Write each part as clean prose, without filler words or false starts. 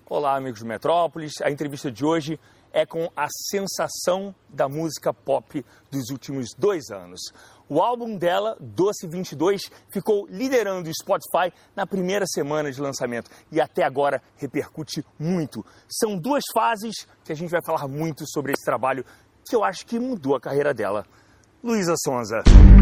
Olá, amigos do Metrópolis. A entrevista de hoje é com a sensação da música pop dos últimos 2 anos. O álbum dela, Doce 22, ficou liderando o Spotify na primeira semana de lançamento e até agora repercute muito. São 2 fases que a gente vai falar muito sobre esse trabalho que eu acho que mudou a carreira dela. Luísa Sonza.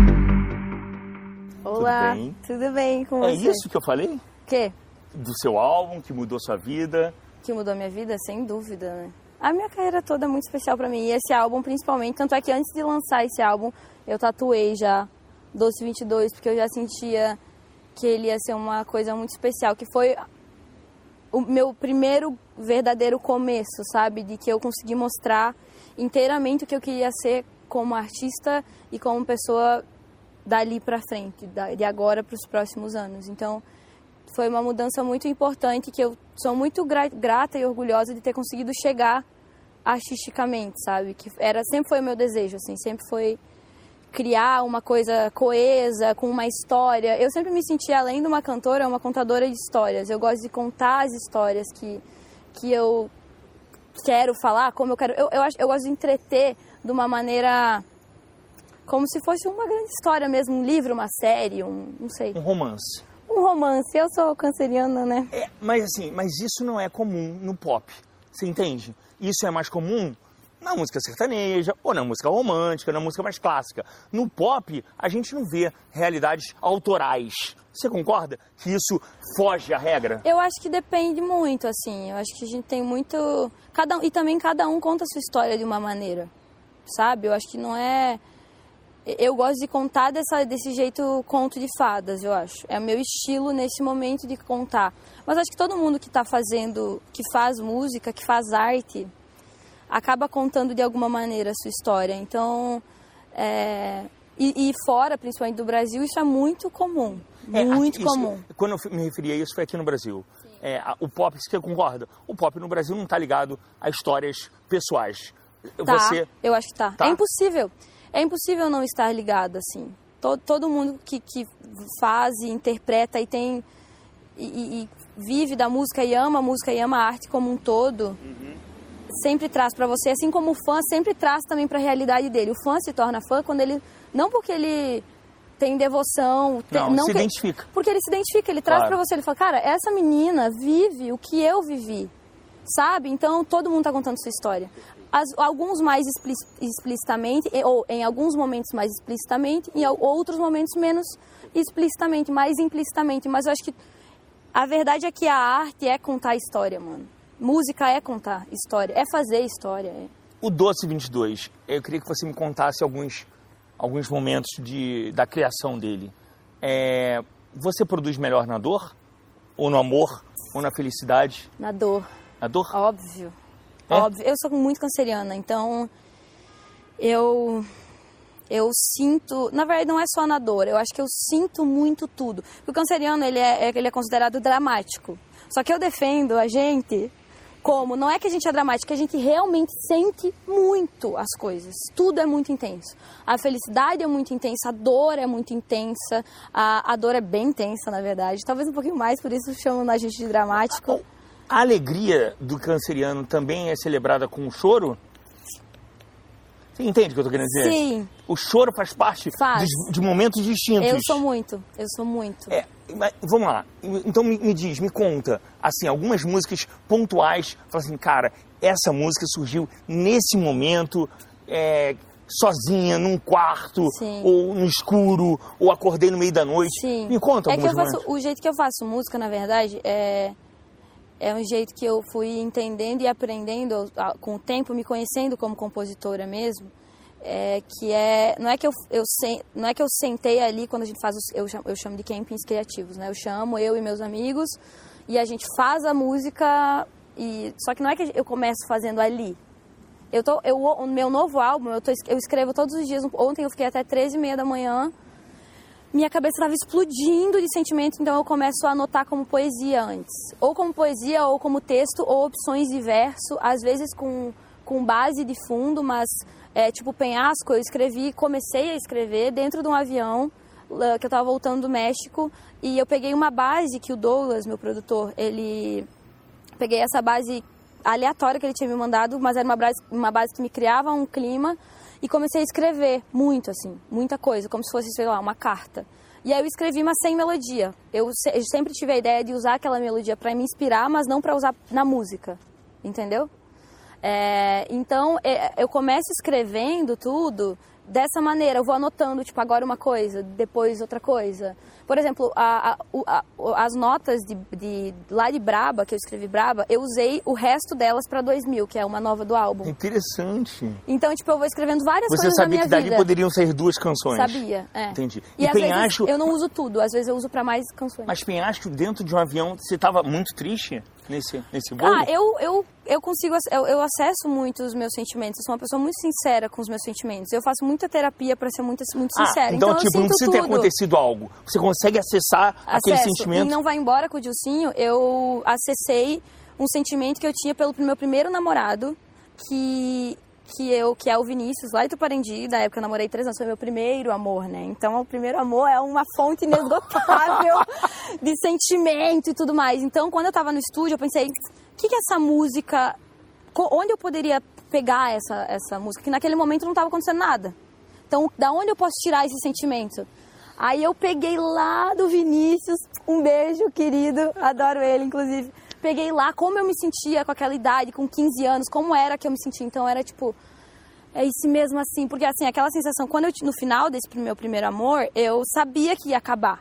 Olá, tudo bem com você? É isso que eu falei? O quê? Do seu álbum, que mudou sua vida. Que mudou a minha vida, sem dúvida, né? A minha carreira toda é muito especial pra mim. E esse álbum, principalmente, tanto é que antes de lançar esse álbum, eu tatuei já Doce 22, porque eu já sentia que ele ia ser uma coisa muito especial, que foi o meu primeiro verdadeiro começo, sabe? De que eu consegui mostrar inteiramente o que eu queria ser como artista e como pessoa dali pra frente, de agora para os próximos anos. Então, foi uma mudança muito importante que eu sou muito grata e orgulhosa de ter conseguido chegar artisticamente, sabe? Que sempre foi o meu desejo, assim, sempre foi criar uma coisa coesa, com uma história. Eu sempre me senti, além de uma cantora, uma contadora de histórias. Eu gosto de contar as histórias que eu quero falar, como eu quero. Eu gosto de entreter de uma maneira como se fosse uma grande história mesmo, um livro, uma série, não sei. Um romance. Um romance, eu sou canceriana, né? Mas isso não é comum no pop, você entende? Isso é mais comum na música sertaneja, ou na música romântica, na música mais clássica. No pop, a gente não vê realidades autorais. Você concorda que isso foge à regra? Eu acho que depende muito, assim. Eu acho que a gente tem muito... E também cada um conta a sua história de uma maneira, sabe? Eu acho que não é... Eu gosto de contar desse jeito conto de fadas, eu acho. É o meu estilo nesse momento de contar. Mas acho que todo mundo que está fazendo, que faz música, que faz arte, acaba contando de alguma maneira a sua história. Então, e fora, principalmente do Brasil, isso é muito comum. Muito comum. Quando eu me referi a isso, foi aqui no Brasil. O pop, você concorda? O pop no Brasil não está ligado a histórias pessoais. Eu acho que tá. É impossível. É impossível não estar ligado, assim. Todo mundo que faz e interpreta e tem... E vive da música e ama a arte como um todo, sempre traz pra você. Assim como o fã sempre traz também pra realidade dele. O fã se torna fã quando ele... Não porque ele tem devoção... Se identifica. Porque ele se identifica, ele traz pra você. Ele fala, cara, essa menina vive o que eu vivi, sabe? Então, todo mundo tá contando sua história. Alguns mais explicitamente, ou em alguns momentos mais explicitamente, em outros momentos menos explicitamente, mais implicitamente. Mas eu acho que a verdade é que a arte é contar história, mano. Música é contar história, é fazer história. O Doce 22, eu queria que você me contasse alguns momentos da criação dele. Você produz melhor na dor? Ou no amor? Ou na felicidade? Na dor. Na dor? Óbvio. Óbvio. Eu sou muito canceriana, então eu sinto... Na verdade, não é só na dor, eu acho que eu sinto muito tudo. Porque o canceriano, ele é considerado dramático. Só que eu defendo a gente como... Não é que a gente é dramático, é que a gente realmente sente muito as coisas. Tudo é muito intenso. A felicidade é muito intensa, a dor é muito intensa. A dor é bem intensa, na verdade. Talvez um pouquinho mais, por isso chamam a gente de dramático. A alegria do canceriano também é celebrada com o choro? Você entende o que eu estou querendo dizer? Sim. O choro faz parte de momentos distintos. Eu sou muito. Mas, vamos lá. Então me conta, assim, algumas músicas pontuais. Fala assim, cara, essa música surgiu nesse momento, sozinha, num quarto, Sim. ou no escuro, ou acordei no meio da noite. Sim. Me conta algumas músicas. O jeito que eu faço música, na verdade, é um jeito que eu fui entendendo e aprendendo com o tempo, me conhecendo como compositora mesmo, não é que eu sentei ali quando a gente faz eu chamo de campings criativos, né? Eu e meus amigos, e a gente faz a música, só que não é que eu começo fazendo ali. O meu novo álbum, eu escrevo todos os dias. Ontem eu fiquei até 13h30 da manhã. Minha cabeça estava explodindo de sentimentos, então eu começo a anotar como poesia antes. Ou como poesia, ou como texto, ou opções de verso, às vezes com base de fundo, mas tipo Penhasco, comecei a escrever dentro de um avião, que eu estava voltando do México, e eu peguei uma base que o Douglas, meu produtor, ele Peguei essa base aleatória que ele tinha me mandado, mas era uma base que me criava um clima, e comecei a escrever muito, assim, muita coisa, como se fosse, sei lá, uma carta. E aí eu escrevi, mas sem melodia. Eu sempre tive a ideia de usar aquela melodia para me inspirar, mas não para usar na música, entendeu? Então, eu começo escrevendo tudo dessa maneira. Eu vou anotando, tipo, agora uma coisa, depois outra coisa. Por exemplo, as notas lá de Braba, que eu escrevi Braba, eu usei o resto delas para 2000, que é uma nova do álbum. Interessante. Então, tipo, eu vou escrevendo várias coisas Você na minha sabia que dali vida. poderiam sair 2 canções? Sabia, Entendi. E às vezes eu não uso tudo, às vezes eu uso para mais canções. Mas Penhasco, dentro de um avião, você estava muito triste nesse voo? Eu consigo, eu acesso muito os meus sentimentos. Eu sou uma pessoa muito sincera com os meus sentimentos. Eu faço muita terapia para ser muito sincera. Então, eu tipo, não precisa ter acontecido algo. Você consegue acessar aquele sentimento? E Não Vai Embora com o Dilcinho, eu acessei um sentimento que eu tinha pelo meu primeiro namorado, que é o Vinícius, lá em Tuparendi. Da época eu namorei 3 anos, foi meu primeiro amor, né? Então, o primeiro amor é uma fonte inesgotável de sentimento e tudo mais. Então, quando eu tava no estúdio, eu pensei, o que é essa música? Onde eu poderia pegar essa música? Que naquele momento não estava acontecendo nada. Então, da onde eu posso tirar esse sentimento? Aí eu peguei lá do Vinícius, um beijo, querido, adoro ele, inclusive. Peguei lá como eu me sentia com aquela idade, com 15 anos, como era que eu me sentia. Então era tipo, é isso mesmo assim. Porque assim, aquela sensação, no final desse meu primeiro amor, eu sabia que ia acabar.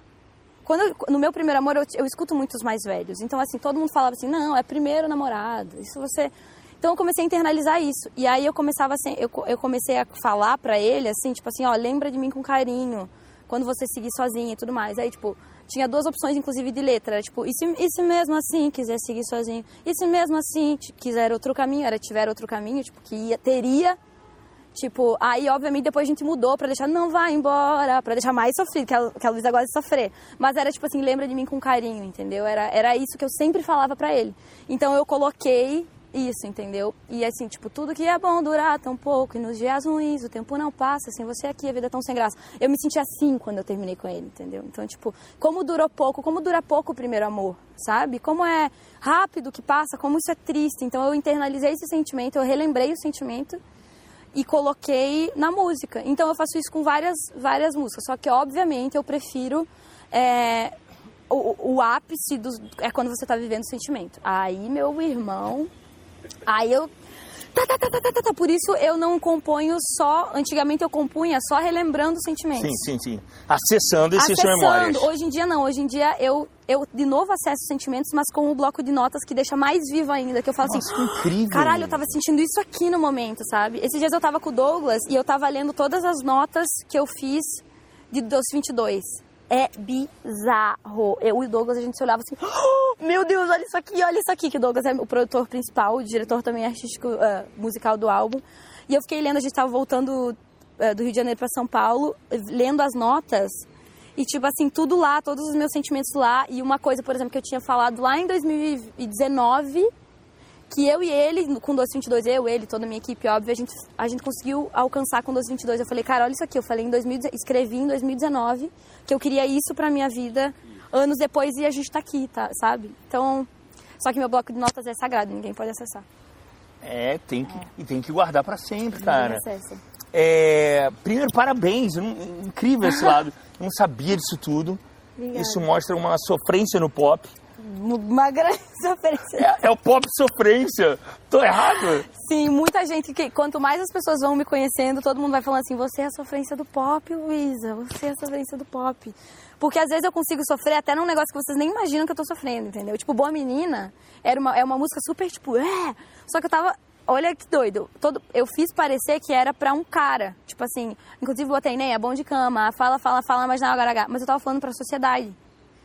No meu primeiro amor, eu escuto muitos mais velhos. Então assim, todo mundo falava assim, não, é primeiro namorado, isso você... Então eu comecei a internalizar isso. E aí eu comecei a falar pra ele, assim, tipo assim, ó, lembra de mim com carinho, quando você seguir sozinha e tudo mais. Aí, tipo... Tinha 2 opções, inclusive, de letra. Era tipo, e se mesmo assim quiser seguir sozinho? E se mesmo assim quiser outro caminho? Tiver outro caminho, tipo, que teria. Tipo, aí, obviamente, depois a gente mudou pra deixar, não vai embora, pra deixar mais sofrido, que a Luísa gosta de sofrer. Mas era tipo assim, lembra de mim com carinho, entendeu? Era isso que eu sempre falava pra ele. Então eu coloquei isso, entendeu? E assim, tipo, tudo que é bom durar tão pouco, e nos dias ruins o tempo não passa, sem você aqui a vida é tão sem graça. Eu me senti assim quando eu terminei com ele, entendeu? Então, tipo, como dura pouco o primeiro amor, sabe? Como é rápido que passa, como isso é triste. Então eu internalizei esse sentimento, eu relembrei o sentimento e coloquei na música. Então eu faço isso com várias músicas, só que obviamente eu prefiro... O ápice é quando você tá vivendo o sentimento. Aí, meu irmão... Aí eu... Por isso eu não componho só... Antigamente eu compunha só relembrando os sentimentos. Sim. Acessando essas memórias. Hoje em dia não. Hoje em dia eu de novo acesso os sentimentos, mas com um bloco de notas que deixa mais vivo ainda. Que eu falo assim... incrível! Caralho, eu tava sentindo isso aqui no momento, sabe? Esses dias eu tava com o Douglas e eu tava lendo todas as notas que eu fiz de Doce 22. É bizarro. Eu e o Douglas, a gente se olhava assim... Oh, meu Deus, olha isso aqui. Que o Douglas é o produtor principal, o diretor também artístico, musical do álbum. E eu fiquei lendo, a gente tava voltando do Rio de Janeiro pra São Paulo, lendo as notas. E tipo assim, tudo lá, todos os meus sentimentos lá. E uma coisa, por exemplo, que eu tinha falado lá em 2019... Que eu e ele, com 1222, ele, toda a minha equipe, óbvio, a gente conseguiu alcançar com 1222. Eu falei, cara, olha isso aqui, eu falei escrevi em 2019 que eu queria isso pra minha vida, anos depois, e a gente tá aqui, tá, sabe? Então, só que meu bloco de notas é sagrado, ninguém pode acessar. Tem que guardar pra sempre, cara. Acessa. Primeiro, parabéns, incrível esse lado. Eu não sabia disso tudo. Obrigada. Isso mostra uma sofrência no pop. Uma grande sofrência. É o pop sofrência. Tô errado? Sim, muita gente quanto mais as pessoas vão me conhecendo, todo mundo vai falando assim, você é a sofrência do pop, Luísa, você é a sofrência do pop. Porque às vezes eu consigo sofrer até num negócio que vocês nem imaginam que eu tô sofrendo, entendeu? Tipo, Boa Menina é uma música super, tipo, só que eu tava, olha que doido, eu fiz parecer que era pra um cara, tipo assim, inclusive botei, é bom de cama, fala, mas não, agora, mas eu tava falando pra sociedade.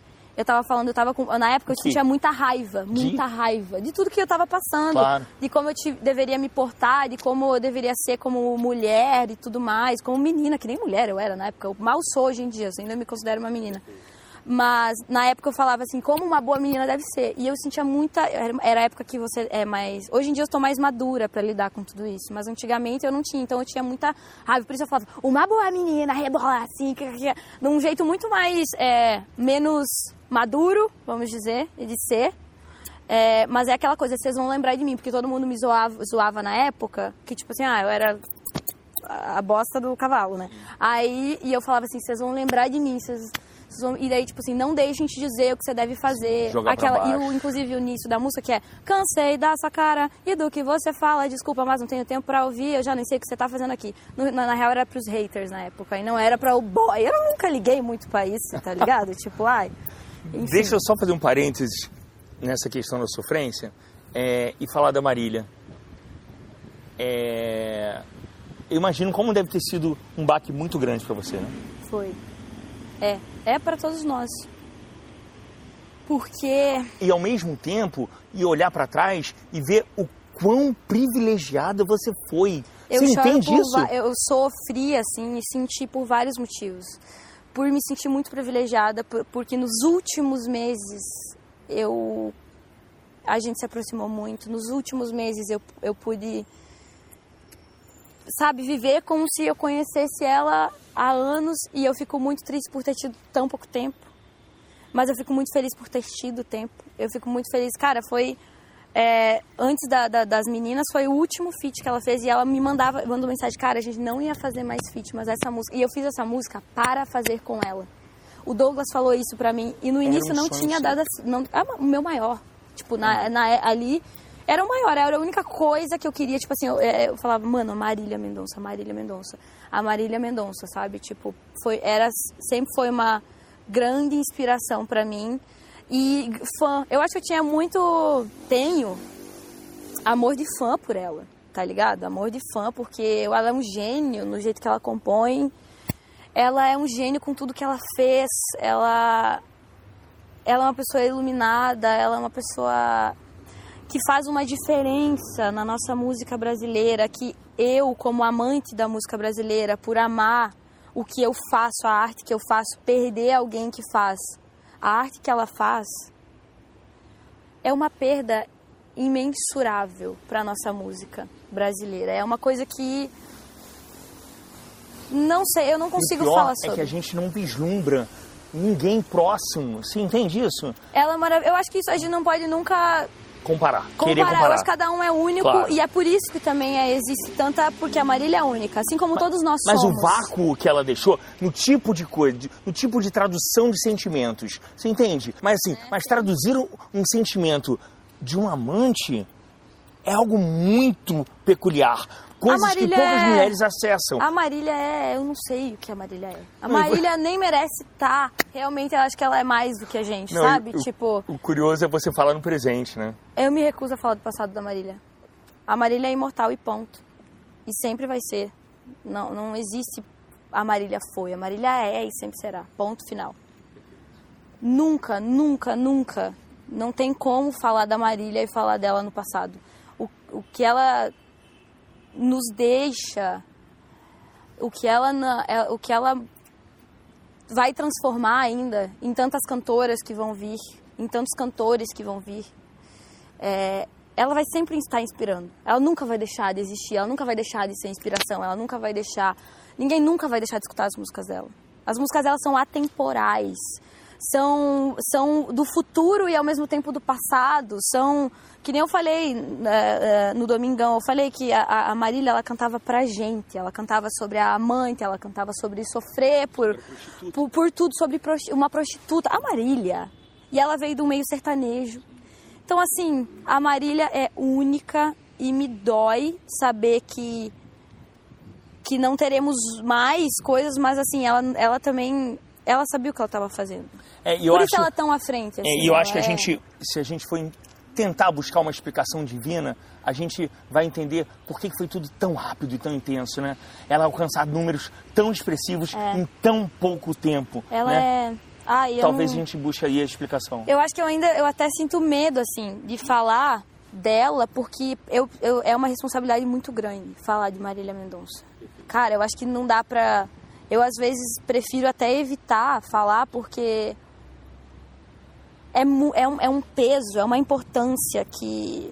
Na época eu tinha muita raiva de tudo que eu tava passando, claro. De como eu deveria me portar, de como eu deveria ser como mulher e tudo mais, como menina, que nem mulher eu era na época, eu mal sou hoje em dia, eu ainda me considero uma menina. Mas na época eu falava assim, como uma boa menina deve ser, e eu sentia era a época que você é mais, hoje em dia eu estou mais madura pra lidar com tudo isso, mas antigamente eu não tinha, então eu tinha muita raiva, por isso eu falava, uma boa menina, rebola assim, de um jeito muito mais, menos maduro, vamos dizer, de ser, Mas é aquela coisa, vocês vão lembrar de mim, porque todo mundo me zoava na época, que tipo assim, eu era a bosta do cavalo, né? E eu falava assim, vocês vão lembrar de mim, e daí, tipo assim, não deixem te dizer o que você deve fazer. Inclusive o início da música que é: cansei da sua cara e do que você fala, desculpa, mas não tenho tempo pra ouvir, eu já nem sei o que você tá fazendo aqui. Na real era pros haters na época, e não era pra o boy. Eu nunca liguei muito pra isso, tá ligado? Tipo, enfim. Deixa eu só fazer um parênteses nessa questão da sofrência e falar da Marília. Eu imagino como deve ter sido um baque muito grande pra você, né? Foi. É para todos nós. Porque... E ao mesmo tempo, olhar para trás e ver o quão privilegiada você foi. Você entende isso? Eu sofri, assim, e senti por vários motivos. Por me sentir muito privilegiada, porque nos últimos meses a gente se aproximou muito. Nos últimos meses eu pude... viver como se eu conhecesse ela há anos, e eu fico muito triste por ter tido tão pouco tempo. Mas eu fico muito feliz por ter tido tempo. Eu fico muito feliz. Cara, foi... antes das meninas, foi o último feat que ela fez, e ela mandou mensagem: cara, a gente não ia fazer mais feat, mas essa música... E eu fiz essa música para fazer com ela. O Douglas falou isso pra mim, e no início não tinha dado... o meu maior. Tipo, ali... Era o maior, era a única coisa que eu queria, tipo assim, eu falava, mano, a Marília Mendonça, sabe? Tipo, sempre foi uma grande inspiração pra mim. E fã, eu acho que eu tenho amor de fã por ela, tá ligado? Amor de fã, porque ela é um gênio no jeito que ela compõe, ela é um gênio com tudo que ela fez, ela é uma pessoa iluminada, ela é uma pessoa... que faz uma diferença na nossa música brasileira, que eu, como amante da música brasileira, por amar o que eu faço, a arte que eu faço, perder alguém que faz a arte que ela faz, é uma perda imensurável para a nossa música brasileira. É uma coisa que, não sei, eu não consigo falar sobre. É que a gente não vislumbra ninguém próximo, você entende isso? Ela é maravilhosa. Eu acho que isso a gente não pode nunca... Querer comparar. Eu acho que cada um é único, claro. E é por isso que também existe tanta... Porque a Marília é única, assim como todos nós somos. Mas o vácuo que ela deixou no tipo de coisa, no tipo de tradução de sentimentos, você entende? Mas assim, traduzir um sentimento de um amante é algo muito peculiar. Coisas que poucas mulheres acessam. A Marília eu não sei o que a Marília é. A Marília nem merece estar. Realmente, eu acho que ela é mais do que a gente, sabe? O curioso é você falar no presente, né? Eu me recuso a falar do passado da Marília. A Marília é imortal e ponto. E sempre vai ser. Não existe a Marília foi. A Marília é e sempre será. Ponto final. Nunca, nunca, nunca. Não tem como falar da Marília e falar dela no passado. O que ela... nos deixa, o que ela vai transformar ainda em tantas cantoras que vão vir, em tantos cantores que vão vir, ela vai sempre estar inspirando. Ela nunca vai deixar de existir, ela nunca vai deixar de ser inspiração, ela nunca vai deixar... Ninguém nunca vai deixar de escutar as músicas dela. As músicas dela são atemporais, são do futuro e ao mesmo tempo do passado, são... Que nem eu falei no Domingão, eu falei que a Marília, ela cantava pra gente, ela cantava sobre a amante, ela cantava sobre sofrer por tudo, sobre uma prostituta. A Marília, e ela veio do meio sertanejo. Então, assim, a Marília é única e me dói saber que não teremos mais coisas, mas assim, ela também... Ela sabia o que ela estava fazendo. Por isso ela é tão à frente. Assim, e eu acho que se a gente for tentar buscar uma explicação divina, a gente vai entender por que foi tudo tão rápido e tão intenso, né? Ela alcançar números tão expressivos em tão pouco tempo. Ela né? Talvez a gente busque aí a explicação. Eu acho que eu até sinto medo, assim, de falar dela, porque é uma responsabilidade muito grande falar de Marília Mendonça. Cara, eu acho que não dá pra... Eu, às vezes, prefiro até evitar falar, porque é um peso, é uma importância que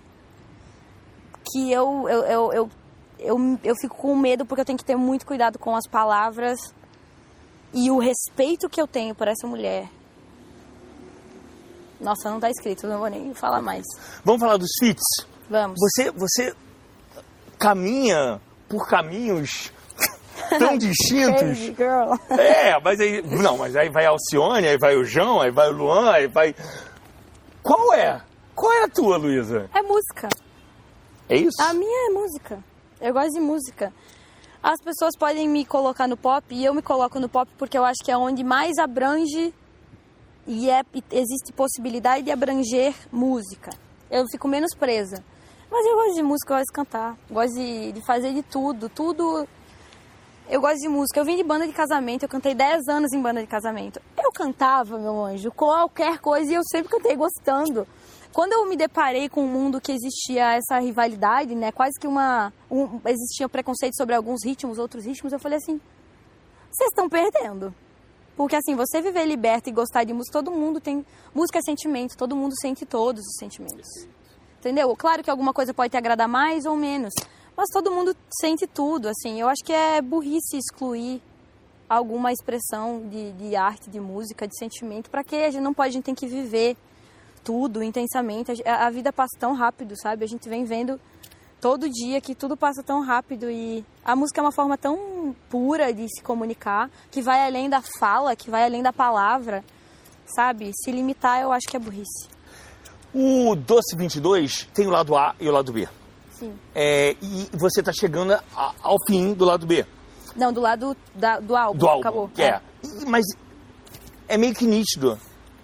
eu fico com medo, porque eu tenho que ter muito cuidado com as palavras e o respeito que eu tenho por essa mulher. Nossa, não tá escrito, não vou nem falar mais. Vamos falar dos feats? Vamos. Você caminha por caminhos tão distintos. Crazy girl. Mas aí vai a Alcione, aí vai o João, aí vai o Luan, aí vai... Qual é a tua, Luísa? É música. É isso? A minha é música. Eu gosto de música. As pessoas podem me colocar no pop e eu me coloco no pop porque eu acho que é onde mais abrange e existe possibilidade de abranger música. Eu fico menos presa. Mas eu gosto de música, eu gosto de cantar, gosto de fazer de tudo. Eu gosto de música. Eu vim de banda de casamento, eu cantei 10 anos em banda de casamento. Eu cantava, meu anjo, qualquer coisa e eu sempre cantei gostando. Quando eu me deparei com um mundo que existia essa rivalidade, né, quase que existia preconceito sobre alguns ritmos, outros ritmos, eu falei assim, vocês estão perdendo. Porque assim, você viver liberto e gostar de música, todo mundo tem... Música é sentimento, todo mundo sente todos os sentimentos. Entendeu? Claro que alguma coisa pode te agradar mais ou menos, mas todo mundo sente tudo, assim. Eu acho que é burrice excluir alguma expressão de arte, de música, de sentimento. Pra quê? A gente tem que viver tudo intensamente. A vida passa tão rápido, sabe? A gente vem vendo todo dia que tudo passa tão rápido e a música é uma forma tão pura de se comunicar, que vai além da fala, que vai além da palavra, sabe? Se limitar, eu acho que é burrice. O Doce 22 tem o lado A e o lado B. Sim. E você está chegando ao fim do lado B. Não, do lado do álbum. Do álbum, acabou. Mas é meio que nítido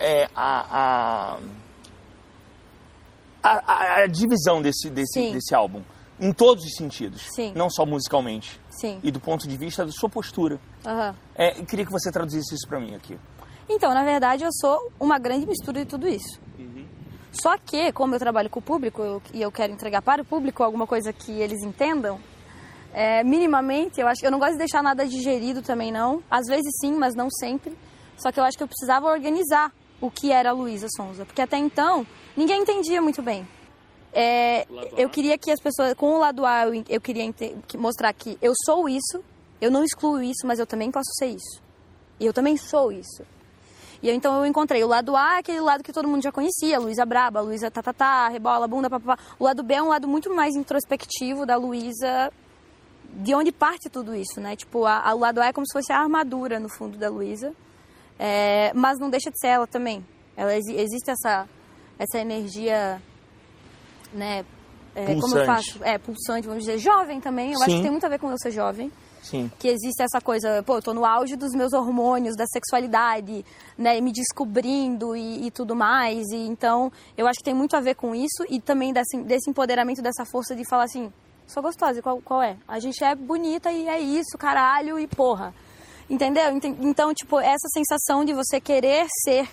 a divisão desse álbum. Em todos os sentidos. Sim. Não só musicalmente. Sim. E do ponto de vista da sua postura. Uhum. Eu queria que você traduzisse isso para mim aqui. Então, na verdade, eu sou uma grande mistura de tudo isso. Uhum. Só que, como eu trabalho com o público e eu quero entregar para o público alguma coisa que eles entendam, minimamente, eu não gosto de deixar nada digerido também, não. Às vezes sim, mas não sempre. Só que eu acho que eu precisava organizar o que era a Luísa Sonza. Porque até então, ninguém entendia muito bem. Eu queria que as pessoas, com o lado A, eu queria mostrar que eu sou isso, eu não excluo isso, mas eu também posso ser isso. E eu também sou isso. E então eu encontrei o lado A, aquele lado que todo mundo já conhecia, Luísa Braba, Luísa tatatá, rebola, bunda, papapá. O lado B é um lado muito mais introspectivo da Luísa, de onde parte tudo isso, né? Tipo, o lado A é como se fosse a armadura, no fundo, da Luísa. Mas não deixa de ser ela também. Existe essa energia... né, como eu faço, pulsante, vamos dizer, jovem também, eu Sim. acho que tem muito a ver com eu ser jovem. Sim. Que existe essa coisa, eu tô no auge dos meus hormônios, da sexualidade, né, me descobrindo e tudo mais, e então eu acho que tem muito a ver com isso e também desse empoderamento, dessa força de falar assim, sou gostosa, qual é? A gente é bonita e é isso, caralho, e porra, entendeu? Então, tipo, essa sensação de você querer ser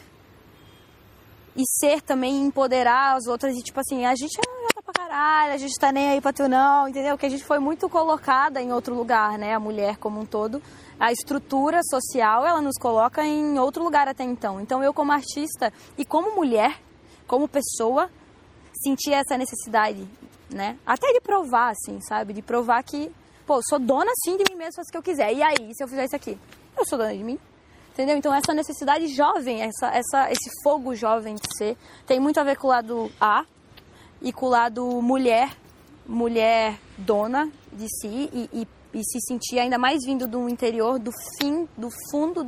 e ser também, empoderar as outras e tipo assim, a gente é gata pra caralho, a gente tá nem aí pra tu não, entendeu? Que a gente foi muito colocada em outro lugar, né? A mulher como um todo. A estrutura social, ela nos coloca em outro lugar até então. Então eu como artista e como mulher, como pessoa, senti essa necessidade, né? Até de provar, assim, sabe? De provar que, eu sou dona sim de mim mesma, faço o que eu quiser. E aí, se eu fizer isso aqui? Eu sou dona de mim. Entendeu? Então essa necessidade jovem, esse fogo jovem de ser, tem muito a ver com o lado A e com o lado mulher dona de si e se sentir ainda mais vindo do interior, do fundo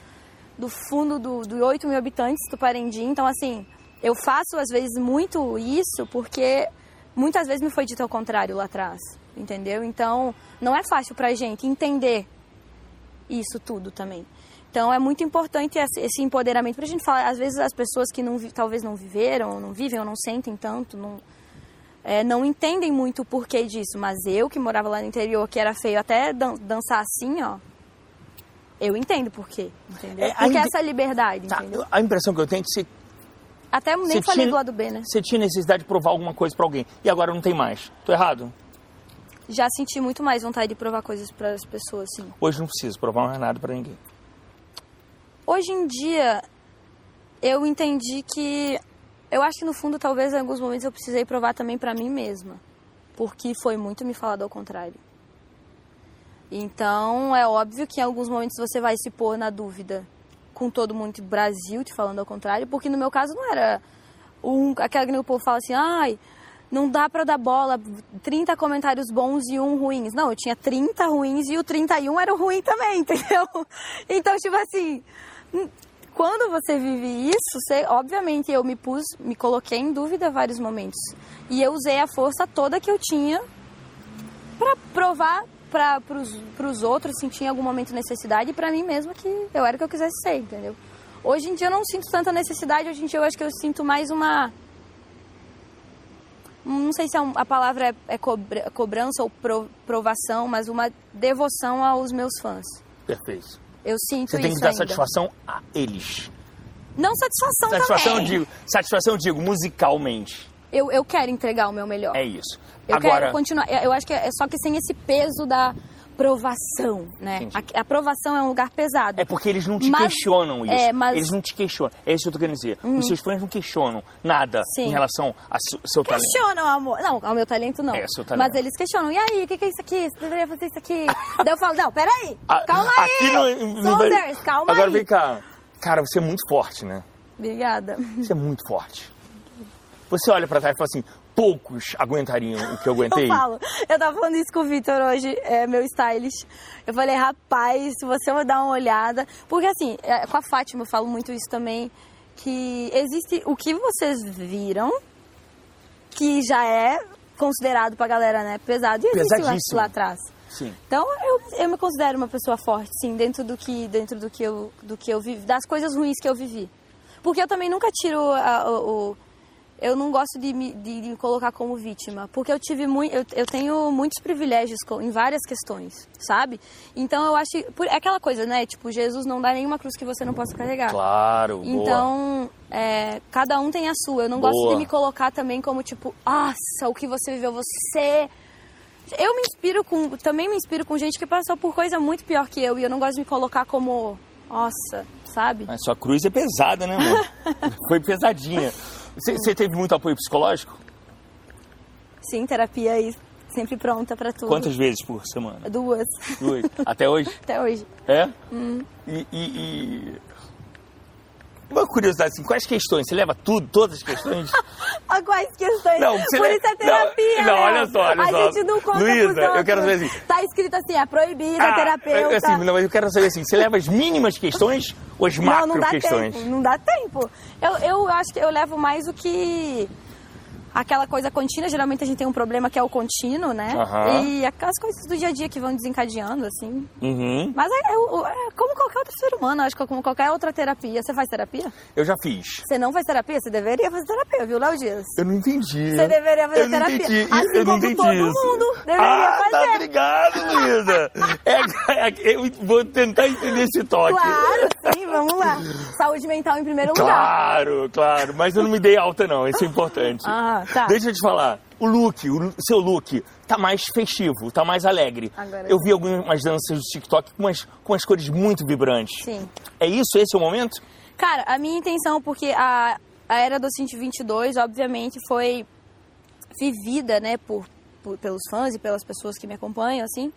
do 8 mil habitantes do Parendi. Então assim, eu faço às vezes muito isso porque muitas vezes me foi dito ao contrário lá atrás, entendeu? Então não é fácil pra gente entender isso tudo também. Então é muito importante esse empoderamento pra gente falar. Às vezes as pessoas que talvez não viveram, ou não vivem, ou não sentem tanto, não entendem muito o porquê disso. Mas eu que morava lá no interior, que era feio até dançar assim, ó, eu entendo por quê, entendeu? Porque essa liberdade, entendeu? A impressão que eu tenho é que você... Até nem falei do lado B, né? Você tinha necessidade de provar alguma coisa pra alguém, e agora não tem mais. Tô errado? Já senti muito mais vontade de provar coisas para as pessoas, sim. Hoje não preciso provar mais nada pra ninguém. Hoje em dia, eu entendi que... Eu acho que no fundo, talvez, em alguns momentos, eu precisei provar também pra mim mesma. Porque foi muito me falado ao contrário. Então, é óbvio que em alguns momentos você vai se pôr na dúvida com todo mundo do Brasil, te falando ao contrário, porque no meu caso não era aquela que o povo fala assim, ai, não dá pra dar bola, 30 comentários bons e 1 ruins. Não, eu tinha 30 ruins e o 31 era o ruim também, entendeu? Então, tipo assim, quando você vive isso, obviamente eu me coloquei em dúvida em vários momentos. E eu usei a força toda que eu tinha pra provar para os outros, sentir em algum momento necessidade, e para mim mesma que eu era o que eu quisesse ser, entendeu? Hoje em dia eu não sinto tanta necessidade, hoje em dia eu acho que eu sinto mais uma... Não sei se a palavra é cobrança ou provação, mas uma devoção aos meus fãs. Perfeito. Eu sinto isso. Você tem que dar ainda. satisfação a eles. Não satisfação também. Satisfação eu digo musicalmente. Eu quero entregar o meu melhor. É isso. Eu quero continuar. Eu acho que é só que sem esse peso da provação, né? A aprovação é um lugar pesado. É porque eles não te questionam isso. Eles não te questionam. É isso que eu tô querendo dizer. Os seus fãs não questionam nada em relação ao seu talento. Questionam, amor. Não, ao meu talento não. Seu talento. Mas eles questionam. E aí, o que é isso aqui? Você deveria fazer isso aqui. Daí eu falo, não, peraí. Calma aí. Saunders, calma aí. Agora vem cá. Cara, você é muito forte, né? Obrigada. Você é muito forte. Você olha pra trás e fala assim, poucos aguentariam o que eu aguentei. Eu tava falando isso com o Vitor hoje, meu stylist. Eu falei, rapaz, se você vai dar uma olhada... Porque assim, com a Fátima eu falo muito isso também, que existe o que vocês viram, que já é considerado pra galera, né, pesado. E existe lá atrás. Sim. Então, eu me considero uma pessoa forte, sim, dentro do que eu vivi, das coisas ruins que eu vivi. Porque eu também nunca tiro eu não gosto de me colocar como vítima, porque eu tenho muitos privilégios em várias questões, sabe? Então eu acho, é aquela coisa, né? Tipo, Jesus não dá nenhuma cruz que você não possa carregar. Claro, então, cada um tem a sua. Eu não gosto de me colocar também como tipo, nossa, o que você viveu, você... Eu também me inspiro com gente que passou por coisa muito pior que eu, e eu não gosto de me colocar como, nossa, sabe? Mas sua cruz é pesada, né, amor? Foi pesadinha. Você teve muito apoio psicológico? Sim, terapia aí, sempre pronta pra tudo. Quantas vezes por semana? 2. 2. Até hoje? Até hoje. É? Uma curiosidade, assim, quais questões? Você leva todas as questões? Quais questões? Não, por isso é terapia, não, olha só. A gente não conta Luísa, pros outros. eu quero saber assim... Tá escrito assim, é proibido, é terapeuta. Assim, não, mas eu quero saber assim, você leva as mínimas questões ou as macro questões? Não dá tempo. Eu acho que eu levo mais o que... Aquela coisa contínua, geralmente a gente tem um problema que é o contínuo, né? E aquelas coisas do dia a dia que vão desencadeando, assim. Mas é como qualquer outro ser humano, acho que como qualquer outra terapia. Você faz terapia? Eu já fiz. Você não faz terapia? Você deveria fazer terapia, viu, Léo Dias? Eu não entendi. Você deveria fazer terapia. Entendi. Assim eu como todo mundo deveria fazer. Tá, obrigado, Luísa. Eu vou tentar entender esse toque. Claro, sim, vamos lá. Saúde mental em primeiro lugar. Claro. Mas eu não me dei alta, não. Isso é importante. Tá. Deixa eu te falar. O seu look tá mais festivo, tá mais alegre. Eu vi algumas danças do TikTok com as cores muito vibrantes. Sim. É isso? Esse é o momento? Cara, a minha intenção, porque a era do 122, obviamente, foi vivida, né, pelos fãs e pelas pessoas que me acompanham, assim,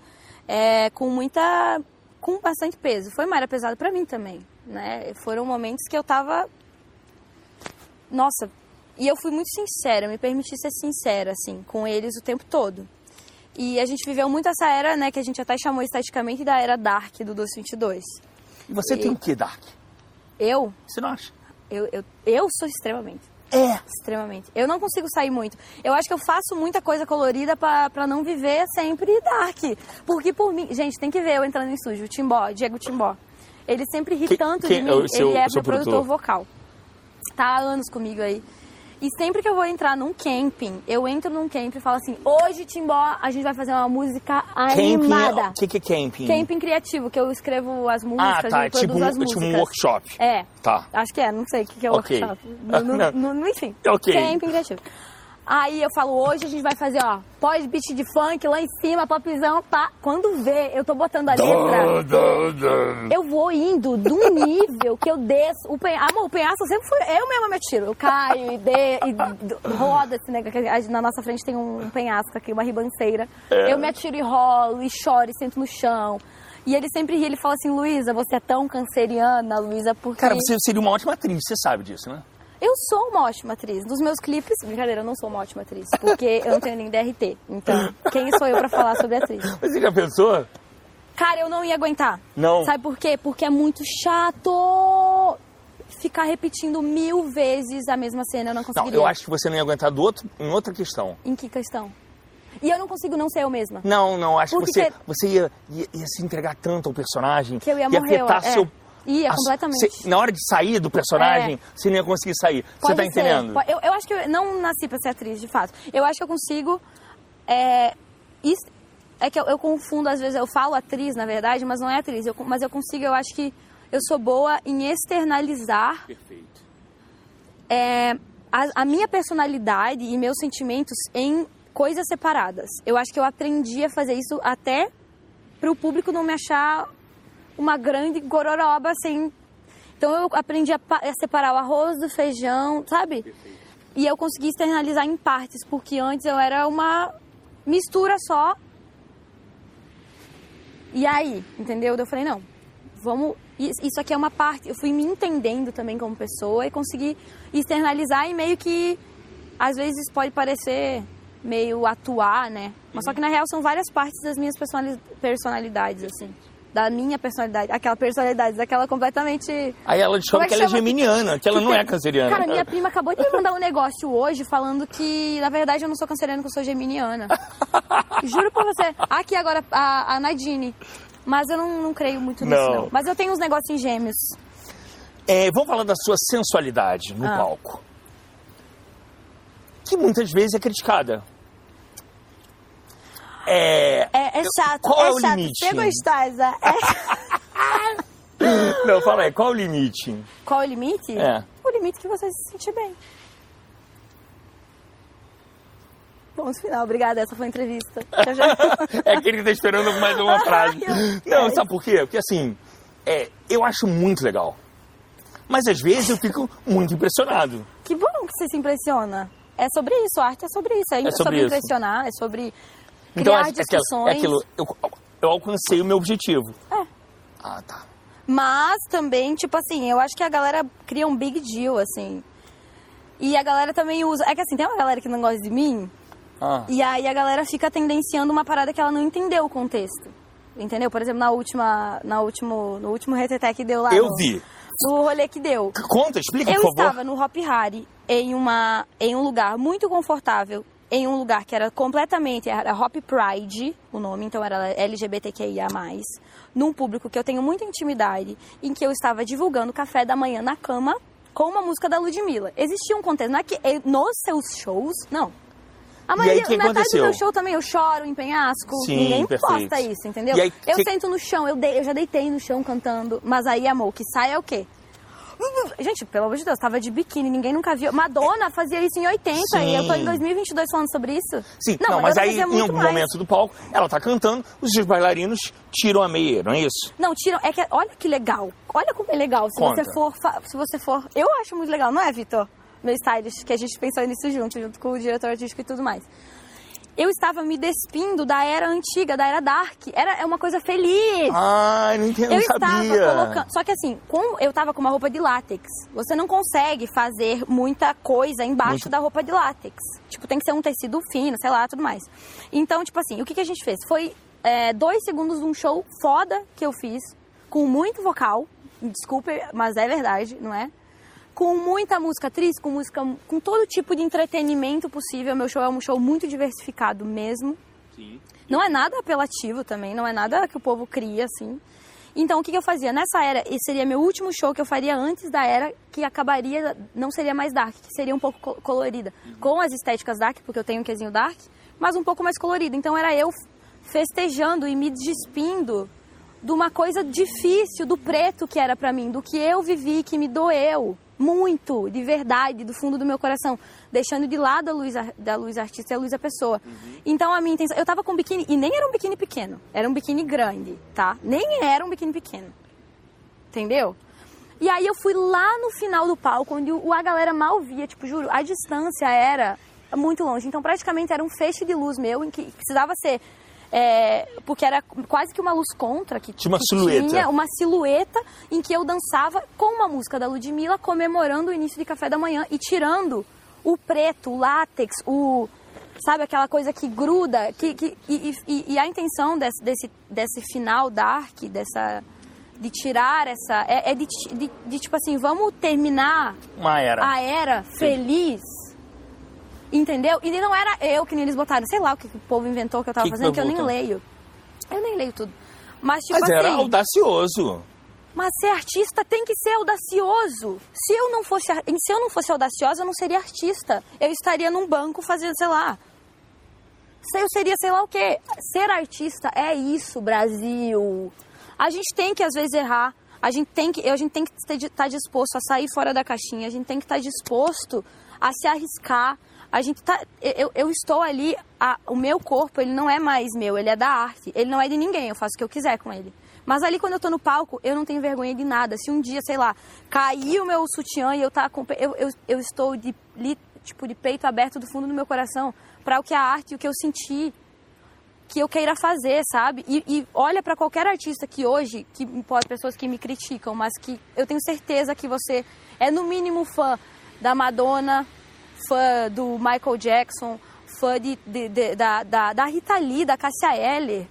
com bastante peso. Foi uma era pesada pra mim também, né? Foram momentos que eu tava... Nossa... E eu fui muito sincera, me permiti ser sincera, assim, com eles o tempo todo. E a gente viveu muito essa era, né, que a gente até chamou esteticamente da era Dark do 222. E você tem o que, Dark? Eu? Você não acha? Eu sou extremamente. Extremamente. Eu não consigo sair muito. Eu acho que eu faço muita coisa colorida pra não viver sempre Dark. Porque por mim... Gente, tem que ver eu entrando em estúdio. O Diego Timbó. Ele sempre ri tanto de mim. Ele é meu produtor vocal. Tá há anos comigo aí. E sempre que eu vou entrar num camping, eu entro num camping e falo assim, hoje, Timbó, a gente vai fazer uma música animada. O que é camping? Camping criativo, que eu escrevo as músicas, eu produzo as músicas. Tipo um workshop. Tá. Acho que não sei o que é workshop. Enfim, camping criativo. Aí eu falo, hoje a gente vai fazer, pós-beat de funk lá em cima, popzão, pá. Quando vê, eu tô botando a letra, eu vou indo de um nível que eu desço. O penhasco sempre foi, eu mesma me atiro. Eu caio e roda assim, né? Na nossa frente tem um penhasco aqui, uma ribanceira. Eu me atiro e rolo, e choro, e sento no chão. E ele sempre ri, ele fala assim, Luísa, você é tão canceriana, Luísa, porque... Cara, você seria uma ótima atriz, você sabe disso, né? Eu sou uma ótima atriz. Nos meus clipes... Brincadeira, eu não sou uma ótima atriz, porque eu não tenho nem DRT. Então, quem sou eu pra falar sobre atriz? Você já pensou? Cara, eu não ia aguentar. Não? Sabe por quê? Porque é muito chato ficar repetindo 1000 vezes a mesma cena, eu não conseguiria. Não, eu acho que você não ia aguentar em outra questão. Em que questão? E eu não consigo não ser eu mesma. Não, acho porque que você ia se entregar tanto ao personagem. Que eu ia morrer. Afetar seu... Ia, completamente. Na hora de sair do personagem, você não ia conseguir sair. Você tá entendendo? Eu acho que eu não nasci pra ser atriz, de fato. Eu acho que eu consigo... É que eu confundo, às vezes, eu falo atriz, na verdade, mas não é atriz. Mas eu consigo, eu acho que eu sou boa em externalizar... Perfeito. A minha personalidade e meus sentimentos em coisas separadas. Eu acho que eu aprendi a fazer isso até pro público não me achar uma grande gororoba, assim. Então eu aprendi a separar o arroz do feijão, sabe? Perfeito. E eu consegui externalizar em partes, porque antes eu era uma mistura só. E aí, entendeu? Eu falei, não, vamos... Isso aqui é uma parte... Eu fui me entendendo também como pessoa e consegui externalizar e meio que... Às vezes pode parecer meio atuar, né? Mas só que na real são várias partes das minhas personalidades, assim. Da minha personalidade. Aquela completamente... Aí ela descobre que ela é geminiana, que ela não é canceriana. Cara, minha prima acabou de me mandar um negócio hoje falando que, na verdade, eu não sou canceriana, que eu sou geminiana. Juro pra você. Aqui agora, a Nadine. Mas eu não creio muito nisso, não. Mas eu tenho uns negócios em gêmeos. Vamos falar da sua sensualidade no palco. Que muitas vezes é criticada. É chato. Qual é o chato. limite? Você é gostosa. Não, fala aí, qual é o limite? Qual é o limite? O limite que você se sentir bem. Vamos final, obrigada, essa foi a entrevista. É aquele que tá esperando mais uma frase. Não, sabe por quê? Porque assim, eu acho muito legal. Mas às vezes eu fico muito impressionado. Que bom que você se impressiona. É sobre isso, a arte é sobre isso. É sobre impressionar, é sobre criar discussões. Eu alcancei o meu objetivo. Ah, tá. Mas também, tipo assim, eu acho que a galera cria um big deal, assim. E a galera também usa... É que assim, tem uma galera que não gosta de mim... E aí a galera fica tendenciando uma parada que ela não entendeu o contexto. Entendeu? Por exemplo, no último reteté que deu lá. Eu vi. No rolê que deu. Conta, explica, por favor. favor. Eu estava no Hop Hari, em um lugar muito confortável, em um lugar que era completamente... Era Hop Pride, o nome, então era LGBTQIA+. Num público que eu tenho muita intimidade, em que eu estava divulgando café da manhã na cama com uma música da Ludmilla. Existia um contexto. Não é que nos seus shows... Não. A maioria, metade do meu show também, eu choro em penhasco. Sim, ninguém perfeito. posta isso, entendeu? Aí, eu sento no chão, eu já deitei no chão cantando. Mas aí, amor, o que sai é o quê? Gente, pelo amor de Deus, tava de biquíni, ninguém nunca viu. Madonna fazia isso em 80 e eu tô em 2022 falando sobre isso. Sim, não, mas aí em algum momento do palco, ela tá cantando, os seus bailarinos tiram a meia, não é isso? Não, tiram, olha que legal. Olha como é legal. Se você for, eu acho muito legal, não é, Vitor? Meu stylist, que a gente pensou nisso junto com o diretor artístico e tudo mais. Eu estava me despindo da era antiga, da era dark. É uma coisa feliz. Ah, não entendo, eu sabia. Colocando... Só que assim, como eu estava com uma roupa de látex, você não consegue fazer muita coisa embaixo da roupa de látex. Tipo, tem que ser um tecido fino, sei lá, tudo mais. Então, tipo assim, o que a gente fez? Foi 2 segundos de um show foda que eu fiz, com muito vocal. Desculpe, mas é verdade, não é? Com muita música triste, com todo tipo de entretenimento possível. Meu show é um show muito diversificado mesmo. Sim. Não é nada apelativo também, não é nada que o povo cria, assim. Então, o que eu fazia? Nessa era, esse seria meu último show que eu faria antes da era que acabaria, não seria mais dark, que seria um pouco colorida. Com as estéticas dark, porque eu tenho um quesinho dark, mas um pouco mais colorida. Então, era eu festejando e me despindo de uma coisa difícil, do preto que era pra mim, do que eu vivi, que me doeu. Muito, de verdade, do fundo do meu coração, deixando de lado a luz artista e a luz a pessoa. Então a minha intenção, eu tava com um biquíni, e nem era um biquíni pequeno, era um biquíni grande, tá? Nem era um biquíni pequeno, entendeu? E aí eu fui lá no final do palco, onde a galera mal via, tipo, juro, a distância era muito longe, então praticamente era um feixe de luz meu, em que precisava ser porque era quase que uma luz contra. Tinha uma silhueta. Tinha uma silhueta em que eu dançava com uma música da Ludmilla, comemorando o início de café da manhã e tirando o preto, o látex, sabe, aquela coisa que gruda. E a intenção desse final dark, de tirar essa... de tipo assim, vamos terminar a era feliz. Entendeu? E não era eu que nem eles botaram. Sei lá o que o povo inventou que eu tava fazendo, que eu nem leio. Eu nem leio tudo. Mas, tipo assim... era audacioso. Mas ser artista tem que ser audacioso. Se eu não fosse audaciosa, eu não seria artista. Eu estaria num banco fazendo, sei lá... Eu seria sei lá o quê. Ser artista é isso, Brasil. A gente tem que, às vezes, errar. A gente tem que estar disposto a sair fora da caixinha. A gente tem que estar disposto a se arriscar. Eu estou ali, o meu corpo, ele não é mais meu, ele é da arte. Ele não é de ninguém, eu faço o que eu quiser com ele. Mas ali, quando eu tô no palco, eu não tenho vergonha de nada. Se um dia, sei lá, cair o meu sutiã e eu estou de peito aberto do fundo do meu coração para o que a arte, o que eu senti, que eu queira fazer, sabe? E olha para qualquer artista que hoje, que pode pessoas que me criticam, mas que eu tenho certeza que você é no mínimo fã da Madonna, fã do Michael Jackson, fã da Rita Lee, da Cássia Eller,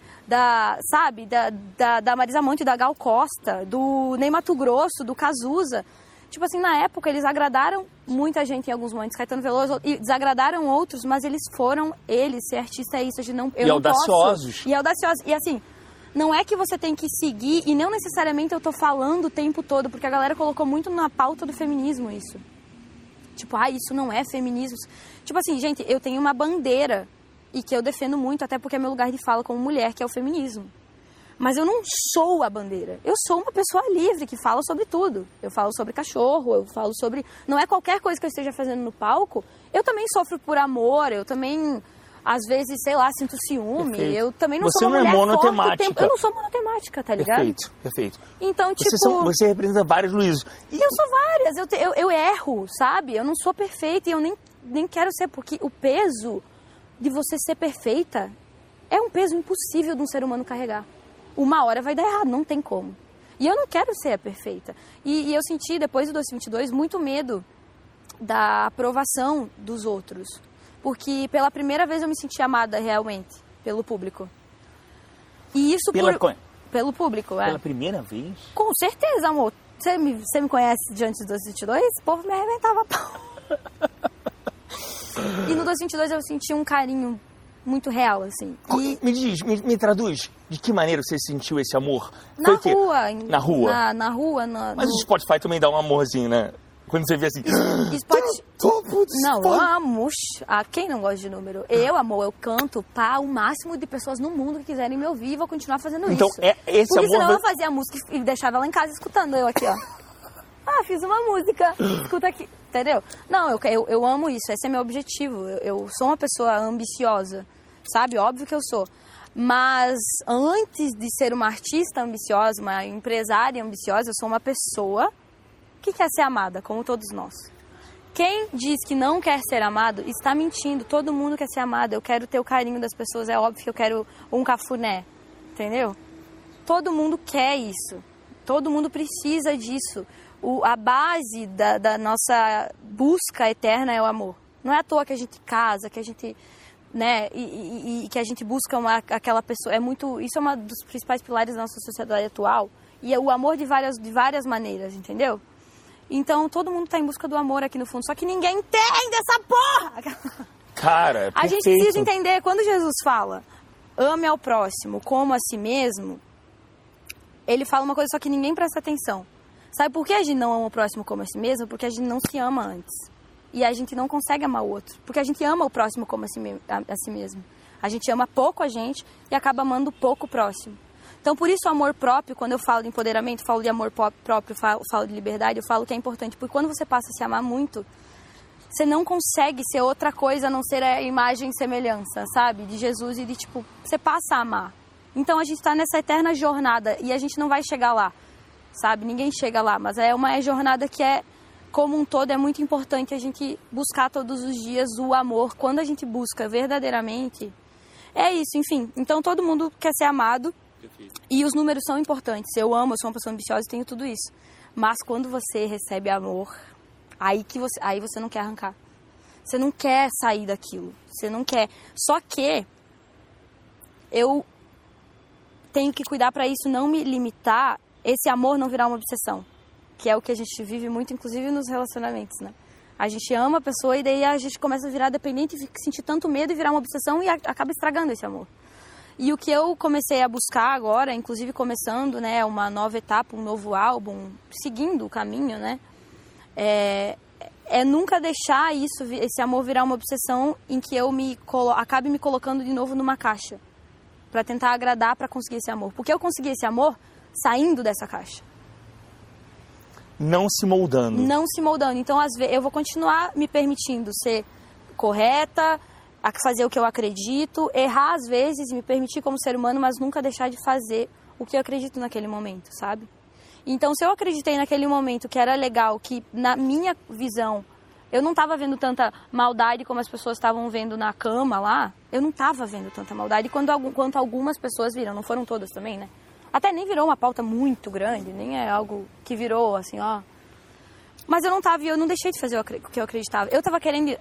da Marisa Monte, da Gal Costa, do Ney Matogrosso, do Cazuza. Tipo assim, na época eles agradaram muita gente em alguns momentos, Caetano Veloso, e desagradaram outros, mas ser artista é isso, audaciosos. E audaciosos. E assim, não é que você tem que seguir, e não necessariamente eu tô falando o tempo todo, porque a galera colocou muito na pauta do feminismo isso. Tipo, isso não é feminismo. Tipo assim, gente, eu tenho uma bandeira e que eu defendo muito, até porque é meu lugar de fala como mulher, que é o feminismo. Mas eu não sou a bandeira. Eu sou uma pessoa livre que fala sobre tudo. Eu falo sobre cachorro, eu falo sobre... Não é qualquer coisa que eu esteja fazendo no palco. Eu também sofro por amor, eu também, às vezes, sei lá, sinto ciúme. Perfeito. Eu também não Você sou uma não é mulher monotemática. forte. Eu não sou monotemática, tá ligado? Perfeito. Então, tipo... Você representa vários Luísos. Eu sou várias, eu erro, sabe? Eu não sou perfeita e eu nem quero ser, porque o peso de você ser perfeita é um peso impossível de um ser humano carregar. Uma hora vai dar errado, não tem como. E eu não quero ser a perfeita. E eu senti, depois do 2022, muito medo da aprovação dos outros. Porque pela primeira vez eu me senti amada realmente pelo público. E isso pelo público, Pela primeira vez? Com certeza, amor. Você me conhece de antes do 2022? O povo me arrebentava a pau. E no 2022 eu senti um carinho muito real, assim. Me traduz, de que maneira você sentiu esse amor? Na rua. Na rua? Na rua. Mas o Spotify também dá um amorzinho, né? Quando você vê assim... Não, amo. Quem não gosta de número? Eu, amor, eu canto para o máximo de pessoas no mundo que quiserem me ouvir e vou continuar fazendo então, isso. Esse porque amor... senão eu fazia a música e deixava ela em casa escutando eu aqui, ó. Fiz uma música, escuta aqui, entendeu? Não, eu amo isso, esse é meu objetivo. Eu sou uma pessoa ambiciosa, sabe? Óbvio que eu sou. Mas antes de ser uma artista ambiciosa, uma empresária ambiciosa, eu sou uma pessoa que quer ser amada, como todos nós. Quem diz que não quer ser amado, está mentindo. Todo mundo quer ser amado. Eu quero ter o carinho das pessoas, é óbvio que eu quero um cafuné, entendeu? Todo mundo quer isso. Todo mundo precisa disso. A base da nossa busca eterna é o amor. Não é à toa que a gente casa, que a gente, né, e que a gente busca aquela pessoa. Isso é uma dos principais pilares da nossa sociedade atual. E é o amor de várias maneiras, entendeu? Então, todo mundo está em busca do amor aqui no fundo. Só que ninguém entende essa porra! Cara, a gente precisa entender, quando Jesus fala, ame ao próximo como a si mesmo, ele fala uma coisa só que ninguém presta atenção. Sabe por que a gente não ama o próximo como a si mesmo? Porque a gente não se ama antes. E a gente não consegue amar o outro. Porque a gente ama o próximo como a si mesmo. A gente ama pouco a gente e acaba amando pouco o próximo. Então, por isso, o amor próprio, quando eu falo de empoderamento, falo de amor próprio, falo de liberdade, eu falo que é importante. Porque quando você passa a se amar muito, você não consegue ser outra coisa a não ser a imagem e semelhança, sabe? De Jesus e de, tipo, você passa a amar. Então, a gente está nessa eterna jornada e a gente não vai chegar lá, sabe? Ninguém chega lá, mas é uma jornada que como um todo, é muito importante a gente buscar todos os dias o amor. Quando a gente busca verdadeiramente, É isso, enfim. Então todo mundo quer ser amado. Perfeito. E os números são importantes. Eu amo, eu sou uma pessoa ambiciosa e tenho tudo isso. Mas quando você recebe amor, aí você não quer arrancar. Você não quer sair daquilo. Você não quer. Só que eu tenho que cuidar para isso não me limitar, esse amor não virar uma obsessão. Que é o que a gente vive muito, inclusive nos relacionamentos, né? A gente ama a pessoa e daí a gente começa a virar dependente e sentir tanto medo e virar uma obsessão e acaba estragando esse amor. E o que eu comecei a buscar agora, inclusive começando, né, uma nova etapa, um novo álbum, seguindo o caminho, né, é nunca deixar esse amor virar uma obsessão em que eu acabe me colocando de novo numa caixa para tentar agradar, para conseguir esse amor. Porque eu consegui esse amor saindo dessa caixa. Não se moldando. Não se moldando. Então, às vezes, eu vou continuar me permitindo ser correta, a fazer o que eu acredito, errar às vezes, me permitir como ser humano, mas nunca deixar de fazer o que eu acredito naquele momento, sabe? Então, se eu acreditei naquele momento que era legal, que na minha visão eu não estava vendo tanta maldade como as pessoas estavam vendo na cama lá, eu não estava vendo tanta maldade quanto algumas pessoas viram, não foram todas também, né? Até nem virou uma pauta muito grande, nem é algo que virou assim, ó. Mas eu não deixei de fazer o que eu acreditava. Eu estava querendo,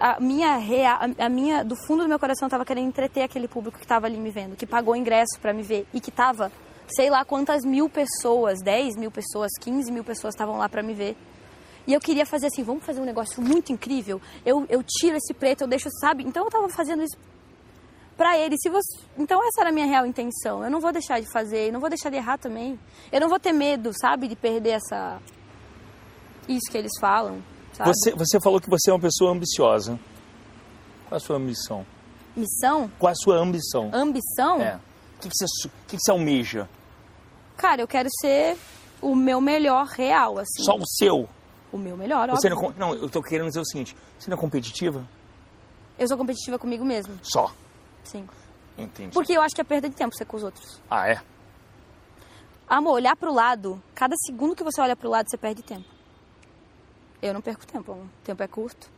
do fundo do meu coração, eu estava querendo entreter aquele público que estava ali me vendo, que pagou ingresso para me ver e que estava, sei lá quantas mil pessoas, 10 mil pessoas, 15 mil pessoas estavam lá para me ver. E eu queria fazer assim, vamos fazer um negócio muito incrível, eu tiro esse preto, eu deixo, sabe? Então eu estava fazendo isso pra ele. Então essa era a minha real intenção. Eu não vou deixar de fazer, não vou deixar de errar também. Eu não vou ter medo, sabe, de perder isso que eles falam, sabe? Você falou que você é uma pessoa ambiciosa. Qual a sua ambição? Missão? Qual a sua ambição? Ambição? É. O que você almeja? Cara, eu quero ser o meu melhor real, assim. Só o seu? O meu melhor, você óbvio. Não, eu tô querendo dizer o seguinte. Você não é competitiva? Eu sou competitiva comigo mesmo. Só? Sim. Entendi. Porque eu acho que é perda de tempo ser com os outros. Ah, é? Amor, olhar pro lado, cada segundo que você olha pro lado, você perde tempo. Eu não perco tempo, o tempo é curto.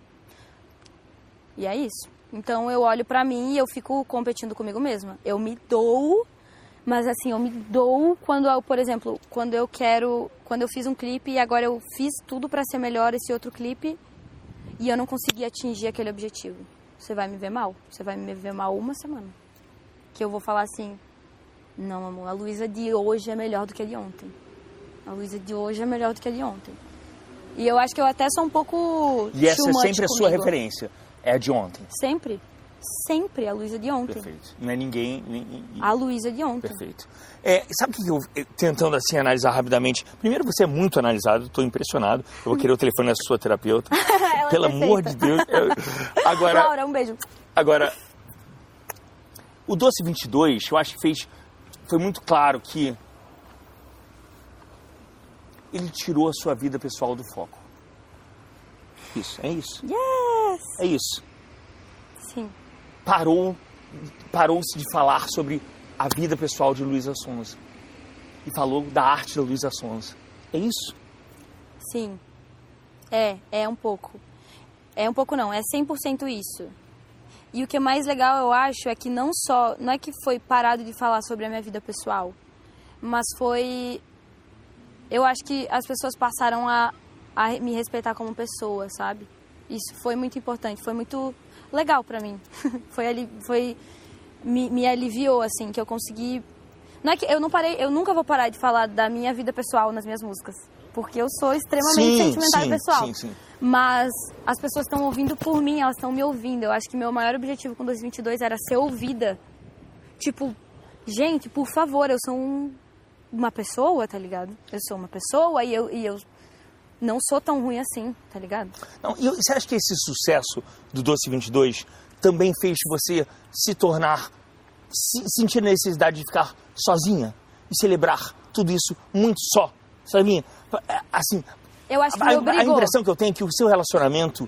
E é isso. Então eu olho pra mim e eu fico competindo comigo mesma. Eu me dou, mas assim, eu me dou quando, por exemplo, quando eu fiz um clipe e agora eu fiz tudo pra ser melhor esse outro clipe e eu não consegui atingir aquele objetivo. Você vai me ver mal? Você vai me ver mal uma semana. Que eu vou falar assim, não, amor, a Luísa de hoje é melhor do que a de ontem. A Luísa de hoje é melhor do que a de ontem. E eu acho que eu até sou um pouco E essa é sempre a sua comigo. referência, é a de ontem. Sempre. Sempre a Luísa de ontem. Perfeito. Não é ninguém... A Luísa de ontem. Perfeito. Sabe o que eu tentando assim analisar rapidamente? Primeiro, você é muito analisado, estou impressionado. Eu vou querer o telefone da sua terapeuta. Pelo amor de Deus. Agora, Laura, um beijo. Agora, o Doce 22, eu acho que foi muito claro que ele tirou a sua vida pessoal do foco. Isso, é isso. Yes! É isso. Sim. Parou-se de falar sobre a vida pessoal de Luísa Sonza. E falou da arte da Luísa Sonza. É isso? Sim. É um pouco. É um pouco não, é 100% isso. E o que é mais legal, eu acho, é que não é que foi parado de falar sobre a minha vida pessoal, mas eu acho que as pessoas passaram a me respeitar como pessoa, sabe? Isso foi muito importante, foi muito legal pra mim. Me aliviou, assim, que eu consegui... Não é que eu nunca vou parar de falar da minha vida pessoal nas minhas músicas, porque eu sou extremamente sentimental e pessoal. Sim. Mas as pessoas estão ouvindo por mim, elas estão me ouvindo. Eu acho que meu maior objetivo com 2022 era ser ouvida. Tipo, gente, por favor, eu sou uma pessoa, tá ligado? Eu sou uma pessoa e eu não sou tão ruim assim, tá ligado? Não, e você acha que esse sucesso do Doce 22 também fez você se tornar, sentir a necessidade de ficar sozinha e celebrar tudo isso muito só, sabe? Assim, eu acho que me obrigou. A impressão que eu tenho é que o seu relacionamento,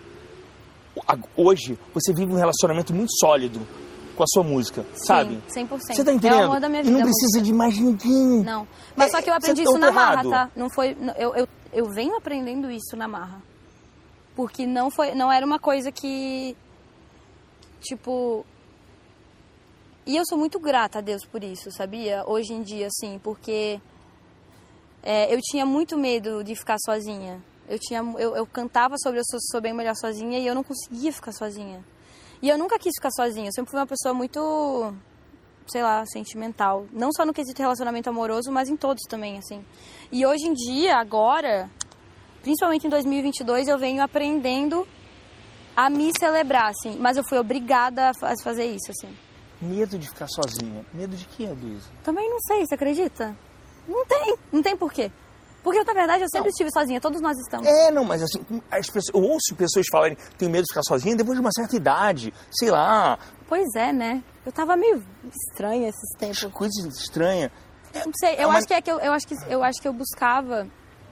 hoje, você vive um relacionamento muito sólido com a sua música, sabe? Sim, 100%. Você tá entendendo? É o amor da minha vida. E não precisa de mais ninguém. Não. Mas só que eu aprendi isso na marra, tá? Não foi... Eu venho aprendendo isso na marra. Porque não era uma coisa que... Tipo... E eu sou muito grata a Deus por isso, sabia? Hoje em dia, assim, porque eu tinha muito medo de ficar sozinha. Eu cantava sobre eu sou bem melhor sozinha e eu não conseguia ficar sozinha. E eu nunca quis ficar sozinha, eu sempre fui uma pessoa muito, sei lá, sentimental. Não só no quesito relacionamento amoroso, mas em todos também, assim. E hoje em dia, agora, principalmente em 2022, eu venho aprendendo a me celebrar, assim. Mas eu fui obrigada a fazer isso, assim. Medo de ficar sozinha. Medo de quê, Luísa? Também não sei, você acredita? Não tem porquê. Porque, na verdade, eu sempre estive sozinha, todos nós estamos. Não, mas assim, eu ouço pessoas falarem que tem medo de ficar sozinha depois de uma certa idade, sei lá. Pois é, né? Eu tava meio estranha esses tempos. Coisa estranha. Não sei, eu acho que eu buscava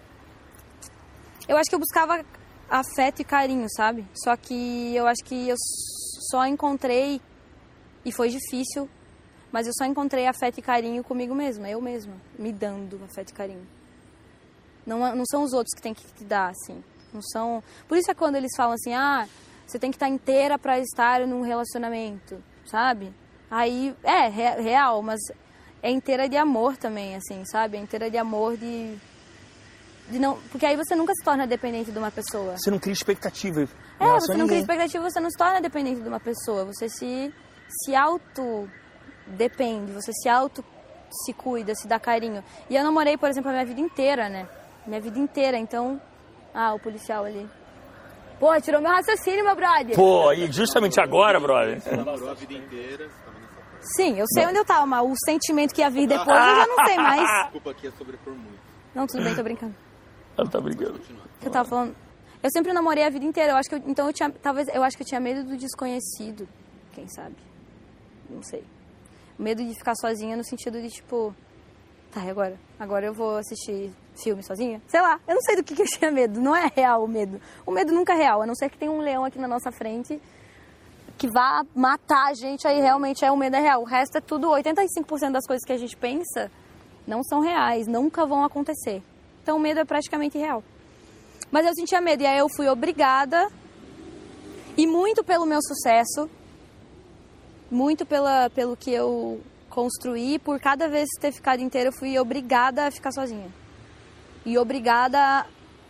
afeto e carinho, sabe? Só que eu acho que eu só encontrei, e foi difícil, mas eu só encontrei afeto e carinho comigo mesma, eu mesma, me dando afeto e carinho. Não são os outros que tem que te dar, assim. Não são... Por isso é quando eles falam assim, você tem que estar inteira pra estar num relacionamento, sabe? Aí, real, mas é inteira de amor também, assim, sabe? É inteira de amor de não... Porque aí você nunca se torna dependente de uma pessoa. Você não cria expectativa. Você não cria expectativa, você não se torna dependente de uma pessoa. Você se auto-depende, você se cuida, se dá carinho. E eu namorei, por exemplo, a minha vida inteira, né? Minha vida inteira, então... o policial ali. Pô, tirou meu raciocínio, meu brother. Pô, e justamente agora, brother. Você namorou a vida inteira, você tava nessa parte. Sim, eu sei onde eu tava, mas o sentimento que ia vir depois eu já não sei mais. A culpa aqui é sobrepor muito. Não, tudo bem, tô brincando. Ela tá brincando. Eu tava falando... Eu sempre namorei a vida inteira, eu acho que eu acho que eu tinha medo do desconhecido, quem sabe? Não sei. Medo de ficar sozinha no sentido de, tipo... Tá, e agora? Agora eu vou assistir filme sozinha? Sei lá, eu não sei do que eu tinha medo. Não é real o medo. O medo nunca é real, a não ser que tenha um leão aqui na nossa frente que vá matar a gente, aí realmente o medo é real. O resto é tudo, 85% das coisas que a gente pensa não são reais, nunca vão acontecer. Então o medo é praticamente real. Mas eu sentia medo e aí eu fui obrigada, e muito pelo meu sucesso, muito pelo que eu construí, por cada vez ter ficado inteira, eu fui obrigada a ficar sozinha. E obrigada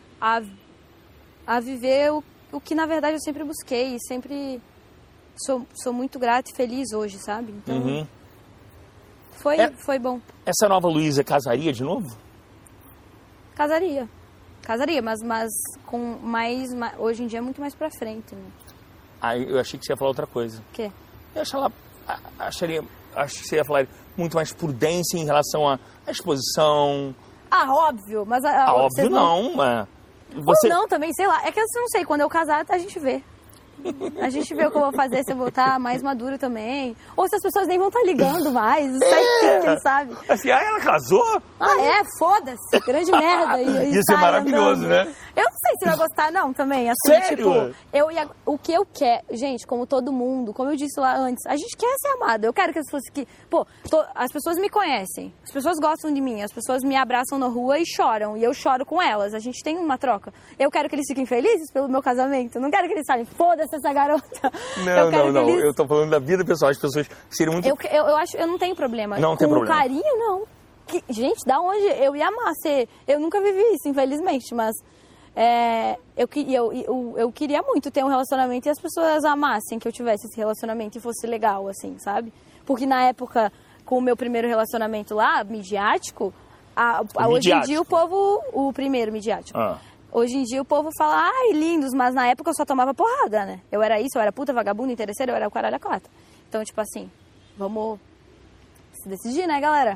a viver o que, na verdade, eu sempre busquei. E sempre sou muito grata e feliz hoje, sabe? Então, foi bom. Essa nova Luísa casaria de novo? Casaria, mas com mais... Hoje em dia é muito mais pra frente, né? Eu achei que você ia falar outra coisa. O quê? Eu acho que você ia falar muito mais prudência em relação à exposição. Óbvio, mas... óbvio não, você... Ou não também, sei lá. É que eu não sei, quando eu casar a gente vê. A gente vê o que eu vou fazer, se eu vou estar mais maduro também. Ou se as pessoas nem vão estar ligando mais, não sei, quem sabe. Assim, ela casou? Foda-se, grande merda. Isso é maravilhoso, andando. né? Eu não sei se vai gostar não também, assim, sério? Tipo, o que eu quero, gente, como todo mundo, como eu disse lá antes, a gente quer ser amado. Eu quero que as pessoas as pessoas me conhecem, as pessoas gostam de mim, as pessoas me abraçam na rua e choram, e eu choro com elas, a gente tem uma troca. Eu quero que eles fiquem felizes pelo meu casamento, não quero que eles falem, foda-se essa garota. Não, eu tô falando da vida pessoal, as pessoas seriam muito... Eu não tenho problema. Não tem problema. Com carinho, não. Gente, da onde eu ia amar ser? Eu nunca vivi isso, infelizmente, mas eu queria muito ter um relacionamento e as pessoas amassem que eu tivesse esse relacionamento e fosse legal, assim, sabe? Porque na época, com o meu primeiro relacionamento lá, midiático, hoje em dia o primeiro midiático. Hoje em dia o povo fala, lindos, mas na época eu só tomava porrada, né? Eu era isso, eu era puta, vagabunda, interesseira, eu era o caralho a quatro. Então, tipo assim, vamos se decidir, né, galera?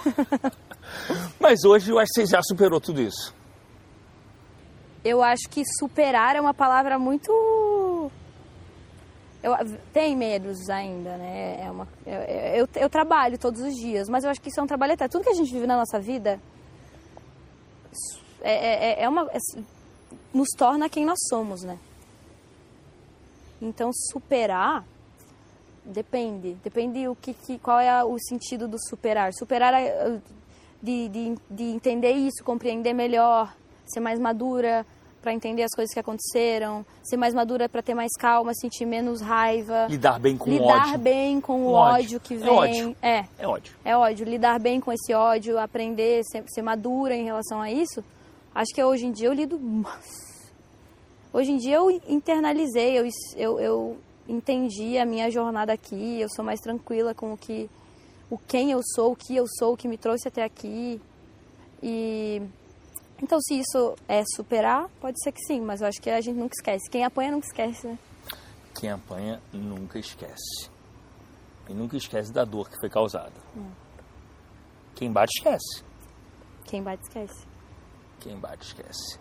Mas hoje eu acho que você já superou tudo isso. Eu acho que superar é uma palavra muito... Tem medos ainda, né? Eu trabalho todos os dias, mas eu acho que isso é um trabalho eterno. Tudo que a gente vive na nossa vida nos torna quem nós somos, né? Então, superar depende qual é o sentido do superar. Superar de entender isso, compreender melhor, ser mais madura, para entender as coisas que aconteceram, ser mais madura para ter mais calma, sentir menos raiva. Lidar bem com o ódio. Lidar bem com o ódio que vem. É ódio. É ódio. É ódio. Lidar bem com esse ódio, aprender, ser madura em relação a isso. Acho que hoje em dia eu lido... Hoje em dia eu internalizei, eu entendi a minha jornada aqui, eu sou mais tranquila com quem eu sou, o que me trouxe até aqui. E então, se isso é superar, pode ser que sim, mas eu acho que a gente nunca esquece. Quem apanha nunca esquece, né? Quem apanha nunca esquece. E nunca esquece da dor que foi causada. Quem bate, esquece. Quem bate, esquece. Quem bate, esquece.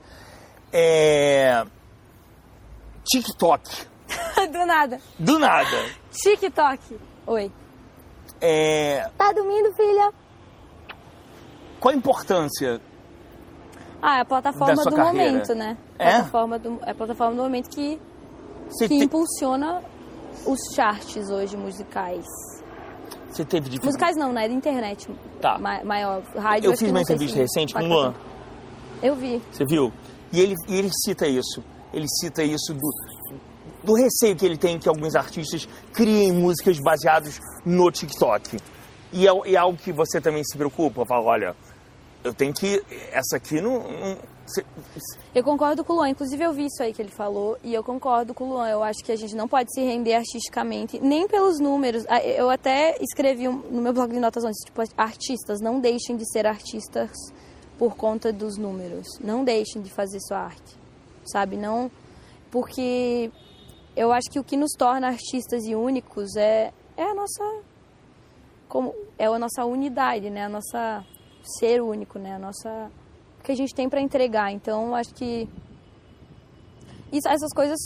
TikTok. Do nada. Do nada. TikTok. Oi. Tá dormindo, filha? Qual a importância? É a plataforma da sua do carreira? momento, né? É a plataforma do momento que impulsiona os charts hoje musicais. Você teve dificuldade? Musicais não, né? Da internet. Tá. Maior. Rádio, eu fiz uma entrevista recente com o Luan. Eu vi. Você viu? E ele cita isso. Ele cita isso do receio que ele tem que alguns artistas criem músicas baseadas no TikTok. E é algo que você também se preocupa? Fala, olha, eu tenho que... Essa aqui não... Eu concordo com o Luan. Inclusive, eu vi isso aí que ele falou. E eu concordo com o Luan. Eu acho que a gente não pode se render artisticamente, nem pelos números. Eu até escrevi no meu blog de notas antes, tipo, artistas, não deixem de ser artistas por conta dos números. Não deixem de fazer sua arte. Sabe? Não... Porque eu acho que o que nos torna artistas e únicos é a nossa... É a nossa unidade, né? A nossa ser único, né? O que a gente tem para entregar. Então, acho que essas coisas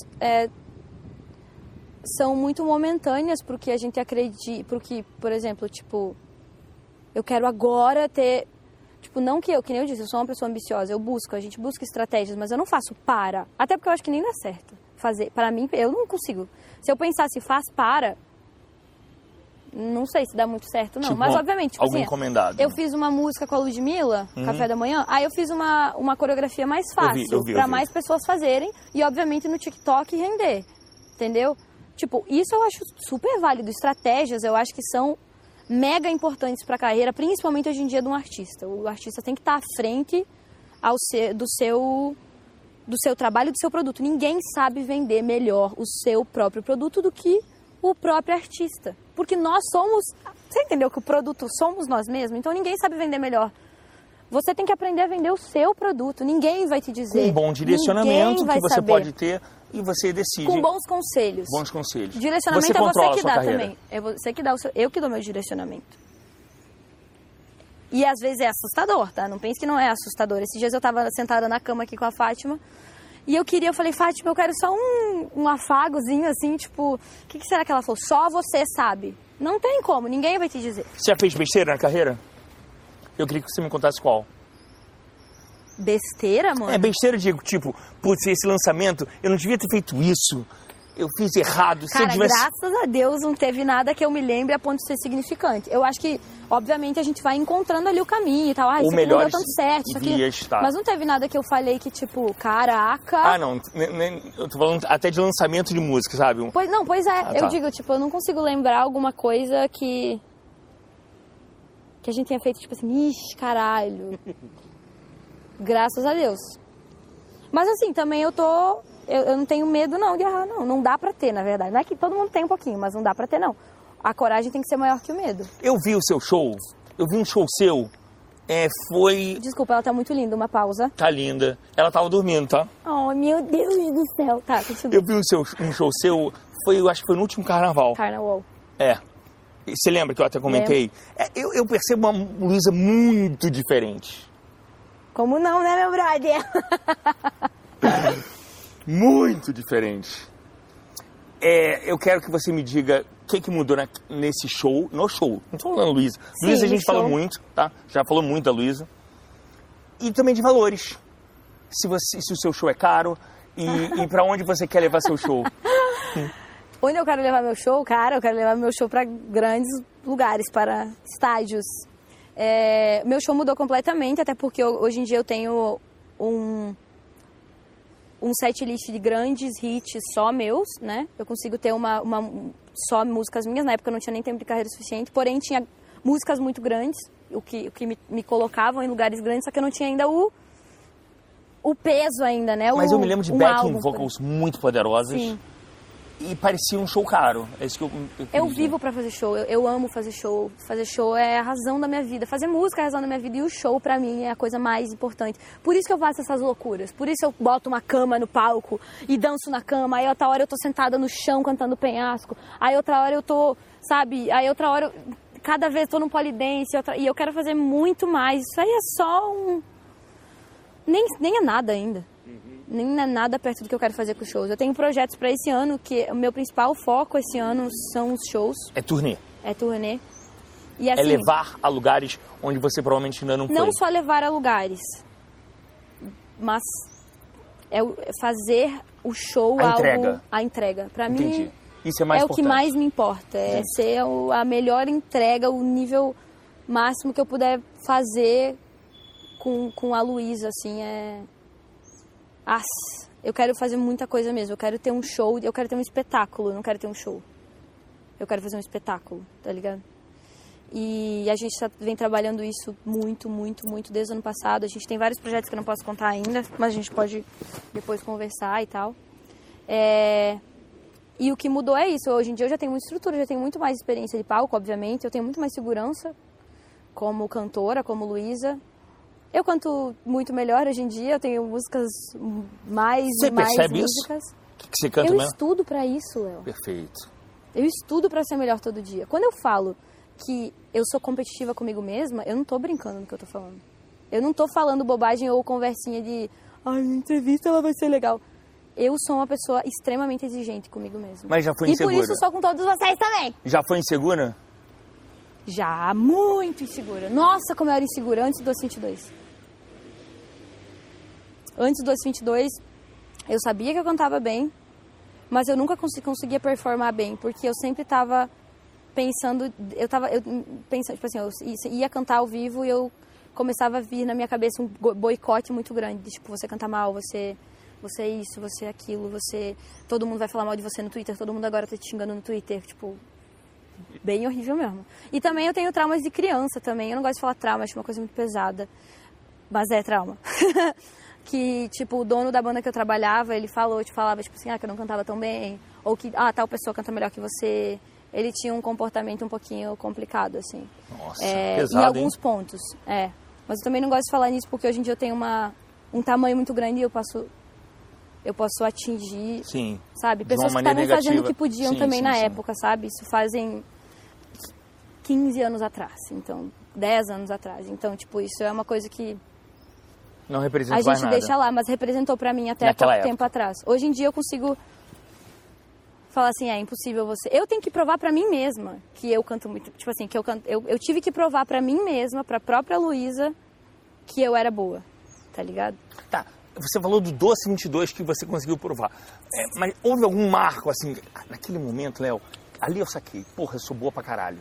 são muito momentâneas porque a gente acredita... Porque, por exemplo, tipo, eu quero agora ter... Tipo, não que nem eu disse, eu sou uma pessoa ambiciosa, a gente busca estratégias, mas eu não faço para. Até porque eu acho que nem dá certo fazer. Para mim, eu não consigo. Se eu pensar se faz para... Não sei se dá muito certo, não. Tipo, mas, obviamente, tipo, algo assim, encomendado. Eu fiz uma música com a Ludmilla, Café da Manhã. Aí eu fiz uma coreografia mais fácil, pra mais pessoas fazerem. E, obviamente, no TikTok render. Entendeu? Tipo, isso eu acho super válido. Estratégias, eu acho que são mega importantes pra carreira, principalmente hoje em dia de um artista. O artista tem que estar à frente do seu trabalho, do seu produto. Ninguém sabe vender melhor o seu próprio produto do que o próprio artista. Porque nós somos... Você entendeu que o produto somos nós mesmos? Então ninguém sabe vender melhor. Você tem que aprender a vender o seu produto. Ninguém vai te dizer. Com um bom direcionamento que você saber. Pode ter e você decide. Com bons conselhos. Bons conselhos. Direcionamento você é você que dá carreira. também. É você que dá eu que dou meu direcionamento. E às vezes é assustador, tá? Não pense que não é assustador. Esses dias eu tava sentada na cama aqui com a Fátima. E eu falei, Fátima, eu quero só um afagozinho, assim, tipo... O que será que ela falou? Só você sabe. Não tem como, ninguém vai te dizer. Você já fez besteira na carreira? Eu queria que você me contasse qual. Besteira, mano? É besteira, digo, tipo, putz, esse lançamento, eu não devia ter feito isso. Eu fiz errado. Cara, se eu tivesse... graças a Deus não teve nada que eu me lembre a ponto de ser significante. Eu acho que, obviamente, a gente vai encontrando ali o caminho e tal. Isso aqui não deu tanto certo, isso aqui... Mas não teve nada que eu falei que, tipo, caraca... Ah, não. Eu tô falando até de lançamento de música, sabe? Pois é. Eu digo, tipo, eu não consigo lembrar alguma coisa que a gente tenha feito, tipo assim, ixi, caralho. Graças a Deus. Mas assim, também eu não tenho medo não de errar, não. Não dá pra ter, na verdade. Não é que todo mundo tem um pouquinho, mas não dá pra ter, não. A coragem tem que ser maior que o medo. Eu vi o seu show. Eu vi um show seu. Foi... Desculpa, ela tá muito linda. Uma pausa. Tá linda. Ela tava dormindo, tá? Oh, meu Deus do céu. Tá, continua. Eu vi um show seu. Eu acho que foi no último carnaval. Carnaval. Você lembra que eu até comentei? Eu percebo uma Luísa muito diferente. Como não, né, meu brother? Muito diferente. Eu quero que você me diga o que mudou nesse show, no show. Não tô falando Luísa. Luísa a gente fala muito, tá? Já falou muito da Luísa. E também de valores. Se o seu show é caro e pra onde você quer levar seu show. Onde eu quero levar meu show? Cara, eu quero levar meu show pra grandes lugares, para estádios. Meu show mudou completamente, até porque hoje em dia eu tenho um setlist de grandes hits só meus, né? Eu consigo ter só músicas minhas. Na época eu não tinha nem tempo de carreira suficiente, porém tinha músicas muito grandes, o que me colocavam em lugares grandes, só que eu não tinha ainda o peso ainda, né? Mas eu me lembro de backing álbum, vocals muito poderosas. Sim. E parecia um show caro. É isso que eu vivo pra fazer show, eu amo fazer show. Fazer show é a razão da minha vida. Fazer música é a razão da minha vida e o show pra mim é a coisa mais importante. Por isso que eu faço essas loucuras. Por isso eu boto uma cama no palco e danço na cama. Aí outra hora eu tô sentada no chão cantando penhasco. Aí outra hora eu tô, sabe? Aí outra hora cada vez tô no polidense. E eu quero fazer muito mais. Isso aí é só um... Nem é nada ainda. Nem é nada perto do que eu quero fazer com os shows. Eu tenho projetos para esse ano, que o meu principal foco esse ano são os shows. É turnê. É turnê. E, assim, é levar a lugares onde você provavelmente ainda não foi. Não só levar a lugares, mas é fazer o show a entrega. Para mim, isso é mais importante. O que mais me importa. É ser a melhor entrega, o nível máximo que eu puder fazer com a Luísa, assim, eu quero fazer muita coisa mesmo. Eu quero ter um show, eu quero ter um espetáculo, eu não quero ter um show. Eu quero fazer um espetáculo, tá ligado? E a gente vem trabalhando isso muito desde o ano passado. A gente tem vários projetos que eu não posso contar ainda, mas a gente pode depois conversar e tal. E o que mudou é isso. Hoje em dia eu já tenho muita estrutura, já tenho muito mais experiência de palco, obviamente. Eu tenho muito mais segurança como cantora, como Luísa. Eu canto muito melhor hoje em dia, eu tenho músicas mais Você e mais percebe músicas. Isso? Que você canta eu mesmo? Estudo pra isso, Léo. Perfeito. Eu estudo pra ser melhor todo dia. Quando eu falo que eu sou competitiva comigo mesma, eu não tô brincando no que eu tô falando. Eu não tô falando bobagem ou conversinha de na entrevista ela vai ser legal. Eu sou uma pessoa extremamente exigente comigo mesma. Mas já foi insegura? E por isso sou com todos vocês também. Já foi insegura? Já, muito insegura. Nossa, como eu era insegura antes do 22. Antes do 22, eu sabia que eu cantava bem, mas eu nunca conseguia performar bem, porque eu sempre estava pensando, tipo assim, eu ia cantar ao vivo e eu começava a vir na minha cabeça um boicote muito grande, tipo, você canta mal, você é isso, você é aquilo, todo mundo vai falar mal de você no Twitter, todo mundo agora tá te xingando no Twitter, tipo, bem horrível mesmo. E também eu tenho traumas de criança também, eu não gosto de falar trauma, acho uma coisa muito pesada, mas é trauma. Que, tipo, o dono da banda que eu trabalhava, ele falava, tipo assim, que eu não cantava tão bem, ou que, tal pessoa canta melhor que você. Ele tinha um comportamento um pouquinho complicado, assim. Nossa, pesado, em alguns pontos, Mas eu também não gosto de falar nisso, porque hoje em dia eu tenho um tamanho muito grande e eu posso atingir, sim, sabe? Pessoas que estavam fazendo o que podiam também na época, sabe? Isso fazem 15 anos atrás, então, 10 anos atrás. Então, tipo, isso é uma coisa que não representa mais nada. A gente deixa lá, mas representou pra mim até pouco tempo atrás. Hoje em dia eu consigo falar assim, é impossível você... Eu tenho que provar pra mim mesma que eu canto muito... Tipo assim, que eu tive que provar pra mim mesma, pra própria Luísa, que eu era boa, tá ligado? Tá, você falou do Doce 22 que você conseguiu provar. Mas houve algum marco, assim, naquele momento, Léo, ali eu saquei, porra, eu sou boa pra caralho.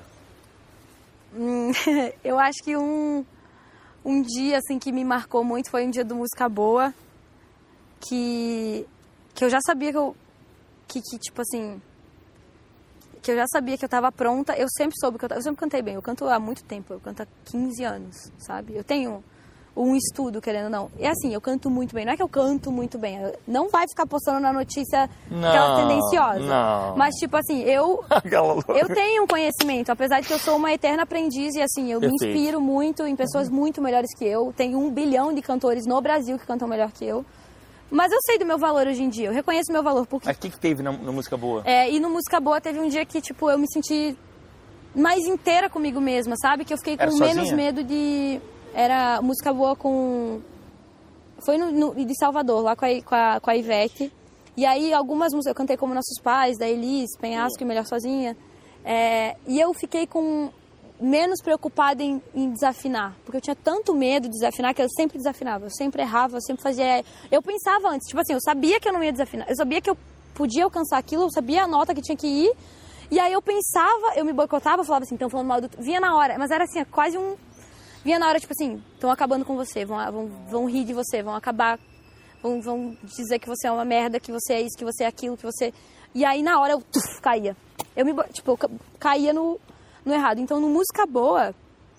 Eu acho que um dia, assim, que me marcou muito foi um dia do Música Boa, que eu já sabia que tipo assim, que eu já sabia que eu tava pronta. Eu sempre soube eu sempre cantei bem, eu canto há muito tempo, eu canto há 15 anos, sabe? Eu tenho um estudo, querendo ou não. E assim, eu canto muito bem, não é que eu canto muito bem, não vai ficar postando na notícia aquela tendenciosa. Não. Mas tipo assim, eu tenho um conhecimento, apesar de que eu sou uma eterna aprendiz e assim, eu me inspiro muito em pessoas muito melhores que eu. Tem 1 bilhão de cantores no Brasil que cantam melhor que eu. Mas eu sei do meu valor hoje em dia, eu reconheço o meu valor. Porque... Mas o que teve na Música Boa? E no Música Boa teve um dia que, tipo, eu me senti mais inteira comigo mesma, sabe? Que eu fiquei com menos medo de... Era Música Boa com... Foi de Salvador, lá com a Ivete. E aí, algumas músicas... Eu cantei como Nossos Pais, da Elis, Penhasco e Melhor Sozinha. E eu fiquei com... menos preocupada em desafinar. Porque eu tinha tanto medo de desafinar que eu sempre desafinava. Eu sempre errava, eu sempre fazia... Eu pensava antes, tipo assim, eu sabia que eu não ia desafinar. Eu sabia que eu podia alcançar aquilo, eu sabia a nota que tinha que ir. E aí eu pensava, eu me boicotava, eu falava assim, estão falando mal do... Vinha na hora, mas era assim, quase um... Vinha na hora, tipo assim, estão acabando com você, vão rir de você, vão acabar vão dizer que você é uma merda, que você é isso, que você é aquilo, que você... E aí, na hora, eu caía. Eu caía no errado. Então, no Música Boa,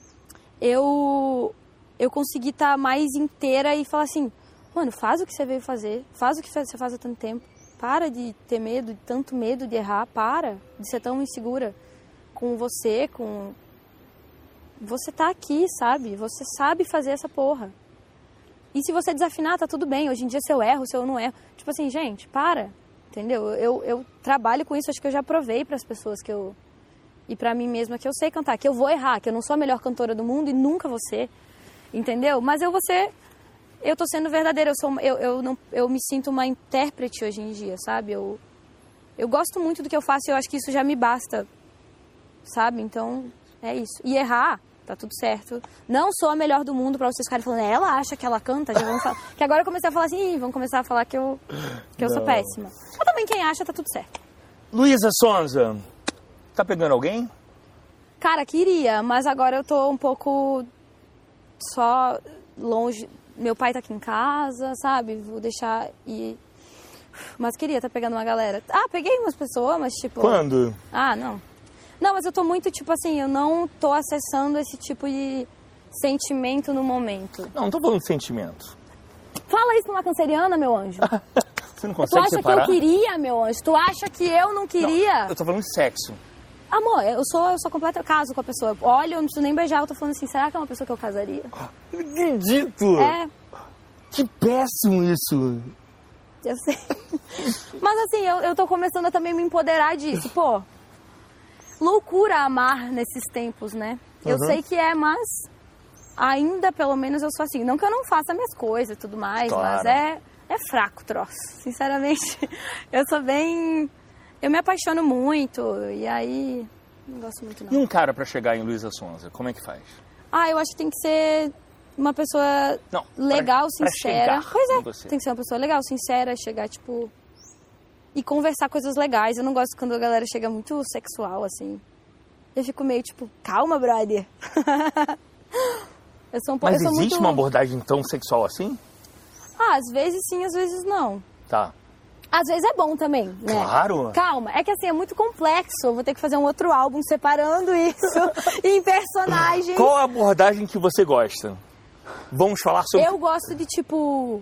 eu consegui estar mais inteira e falar assim, mano, faz o que você veio fazer, faz o que você faz há tanto tempo. Para de ter medo, de tanto medo de errar, para de ser tão insegura com você, com... Você tá aqui, sabe? Você sabe fazer essa porra. E se você desafinar, tá tudo bem. Hoje em dia, se eu erro, se eu não erro... Tipo assim, gente, para, entendeu? Eu trabalho com isso, acho que eu já provei pras pessoas que eu... E pra mim mesma, que eu sei cantar, que eu vou errar, que eu não sou a melhor cantora do mundo e nunca vou ser, entendeu? Mas eu vou ser... Eu tô sendo verdadeira, eu me sinto uma intérprete hoje em dia, sabe? Eu gosto muito do que eu faço e eu acho que isso já me basta, sabe? Então, é isso. E errar, tá tudo certo. Não sou a melhor do mundo pra vocês ficarem falando, ela acha que ela canta, já vão falar. Que agora eu comecei a falar assim, vão começar a falar que eu sou péssima. Mas também quem acha, tá tudo certo. Luísa Sonza, tá pegando alguém? Cara, queria, mas agora eu tô um pouco só longe... Meu pai tá aqui em casa, sabe? Vou deixar ir. Mas queria tá pegando uma galera. Ah, peguei umas pessoas, mas tipo... Quando? Ah, não. Não, mas eu tô muito, tipo assim, eu não tô acessando esse tipo de sentimento no momento. Não tô falando de sentimento. Fala isso pra uma canceriana, meu anjo. Você não consegue separar? Tu acha que eu queria, meu anjo? Tu acha que eu não queria? Não, eu tô falando de sexo. Amor, eu sou completa, eu caso com a pessoa. Olha, eu não preciso nem beijar, eu tô falando assim, será que é uma pessoa que eu casaria? Não acredito! É. Que péssimo isso! Eu sei. Mas assim, eu tô começando a também me empoderar disso. Pô, loucura amar nesses tempos, né? Eu sei que é, mas ainda, pelo menos, eu sou assim. Não que eu não faça minhas coisas e tudo mais, claro. Mas é fraco o troço. Sinceramente, eu sou bem... Eu me apaixono muito, e aí não gosto muito não. E um cara pra chegar em Luísa Sonza, como é que faz? Ah, eu acho que tem que ser uma pessoa legal, sincera. Pois é, tem que ser uma pessoa legal, sincera, chegar, tipo... E conversar coisas legais. Eu não gosto quando a galera chega muito sexual, assim. Eu fico meio, tipo, calma, brother. Eu sou um pouco... Mas existe uma abordagem tão sexual assim? Ah, às vezes sim, às vezes não. Tá. Às vezes é bom também, né? Claro. Calma, é que assim, é muito complexo. Eu vou ter que fazer um outro álbum separando isso em personagens. Qual a abordagem que você gosta? Vamos falar sobre... Eu gosto de, tipo...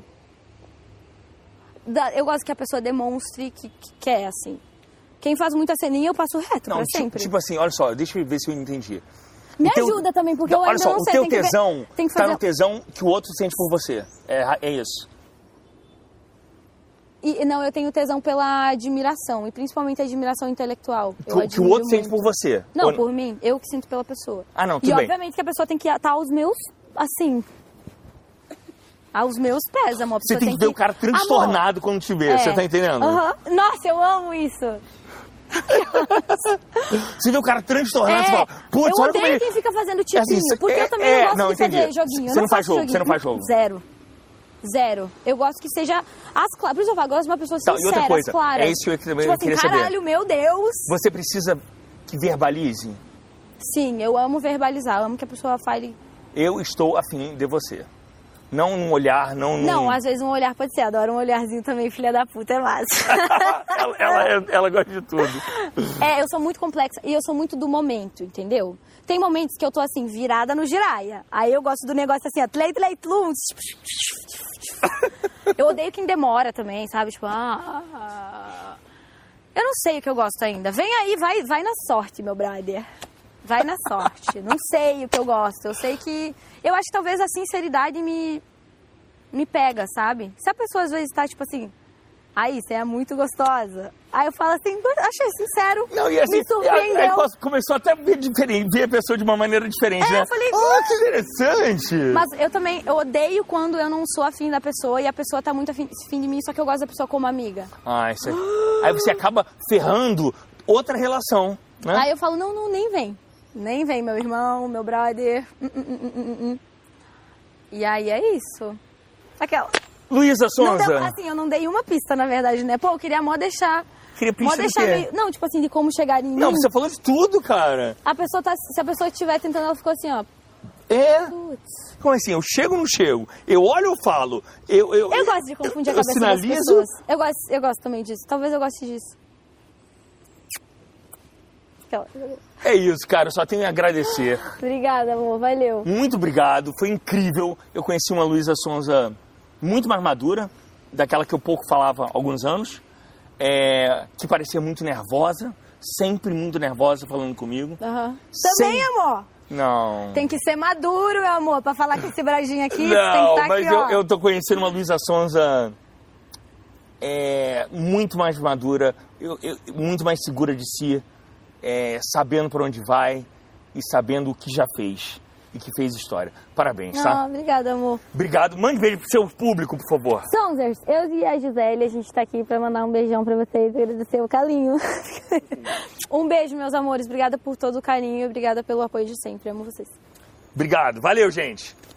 Eu gosto que a pessoa demonstre que quer, assim. Quem faz muita ceninha, eu passo reto pra sempre. Tipo assim, olha só, deixa eu ver se eu entendi. Me ajuda também, porque eu ainda não sei. Olha só, o teu tesão tá no tesão que o outro sente por você. É isso. Não, eu tenho tesão pela admiração, e principalmente a admiração intelectual. Que o outro sente por você? Não, por mim. Eu que sinto pela pessoa. Ah, não, tudo bem. E obviamente que a pessoa tem que estar aos meus, assim... Aos meus pés, amor. Você tem que ver o cara transtornado quando te vê, você tá entendendo? Nossa, eu amo isso. Você vê o cara transtornado, você fala, putz, olha como ele... Eu odeio quem fica fazendo tipinho, porque eu também não gosto de fazer joguinho. Você não faz jogo, você não faz jogo. Zero. Eu gosto que seja as claras. Por isso eu gosto de uma pessoa sincera, e outra coisa, claras. é isso que eu também tipo queria assim, saber. Caralho, meu Deus. Você precisa que verbalize? Sim, eu amo verbalizar. Eu amo que a pessoa fale... Eu estou afim de você. Não num olhar, não num... Não, às vezes um olhar pode ser. Adoro um olharzinho também, filha da puta, é massa. ela gosta de tudo. Eu sou muito complexa e eu sou muito do momento, entendeu? Tem momentos que eu tô assim, virada no giraia. Aí eu gosto do negócio assim, ó, tlum. Eu odeio quem demora também, sabe? Tipo, eu não sei o que eu gosto ainda. Vem aí, vai na sorte, meu brother. Vai na sorte. Não sei o que eu gosto. Eu sei que... Eu acho que talvez a sinceridade me pega, sabe? Se a pessoa às vezes tá tipo assim... Aí, você é muito gostosa. Aí eu falo assim, achei sincero, não, e assim, me surpreendeu. Aí começou até a ver a pessoa de uma maneira diferente, né? Eu falei, que interessante. Mas eu odeio quando eu não sou afim da pessoa e a pessoa tá muito afim de mim, só que eu gosto da pessoa como amiga. Aí você acaba ferrando outra relação, né? Aí eu falo, não, nem vem. Nem vem, meu irmão, meu brother. E aí é isso. Aquela... Luísa Sonza. Eu não dei uma pista, na verdade, né? Pô, eu queria deixar... Queria pista do quê? Não, tipo assim, de como chegar em mim. Não, você falou de tudo, cara. Se a pessoa estiver tentando, ela ficou assim, ó... É? Putz. Como assim? Eu chego ou não chego? Eu olho ou falo? Eu gosto de confundir a cabeça das pessoas. Eu gosto também disso. Talvez eu goste disso. É isso, cara. Eu só tenho a agradecer. Obrigada, amor. Valeu. Muito obrigado. Foi incrível. Eu conheci uma Luísa Sonza muito mais madura, daquela que eu pouco falava há alguns anos, que parecia muito nervosa, sempre muito nervosa falando comigo. Também, amor? Não. Tem que ser maduro, meu amor, pra falar com esse brajinho aqui. Não, tem que estar mas aqui, ó. eu tô conhecendo uma Luísa Sonza muito mais madura, muito mais segura de si, sabendo para onde vai e sabendo o que já fez e que fez história. Parabéns, tá? Obrigada, amor. Obrigado. Mande beijo pro seu público, por favor. Sonzers, eu e a Gisele, a gente tá aqui pra mandar um beijão pra vocês e agradecer o carinho. Um beijo, meus amores. Obrigada por todo o carinho e obrigada pelo apoio de sempre. Amo vocês. Obrigado. Valeu, gente.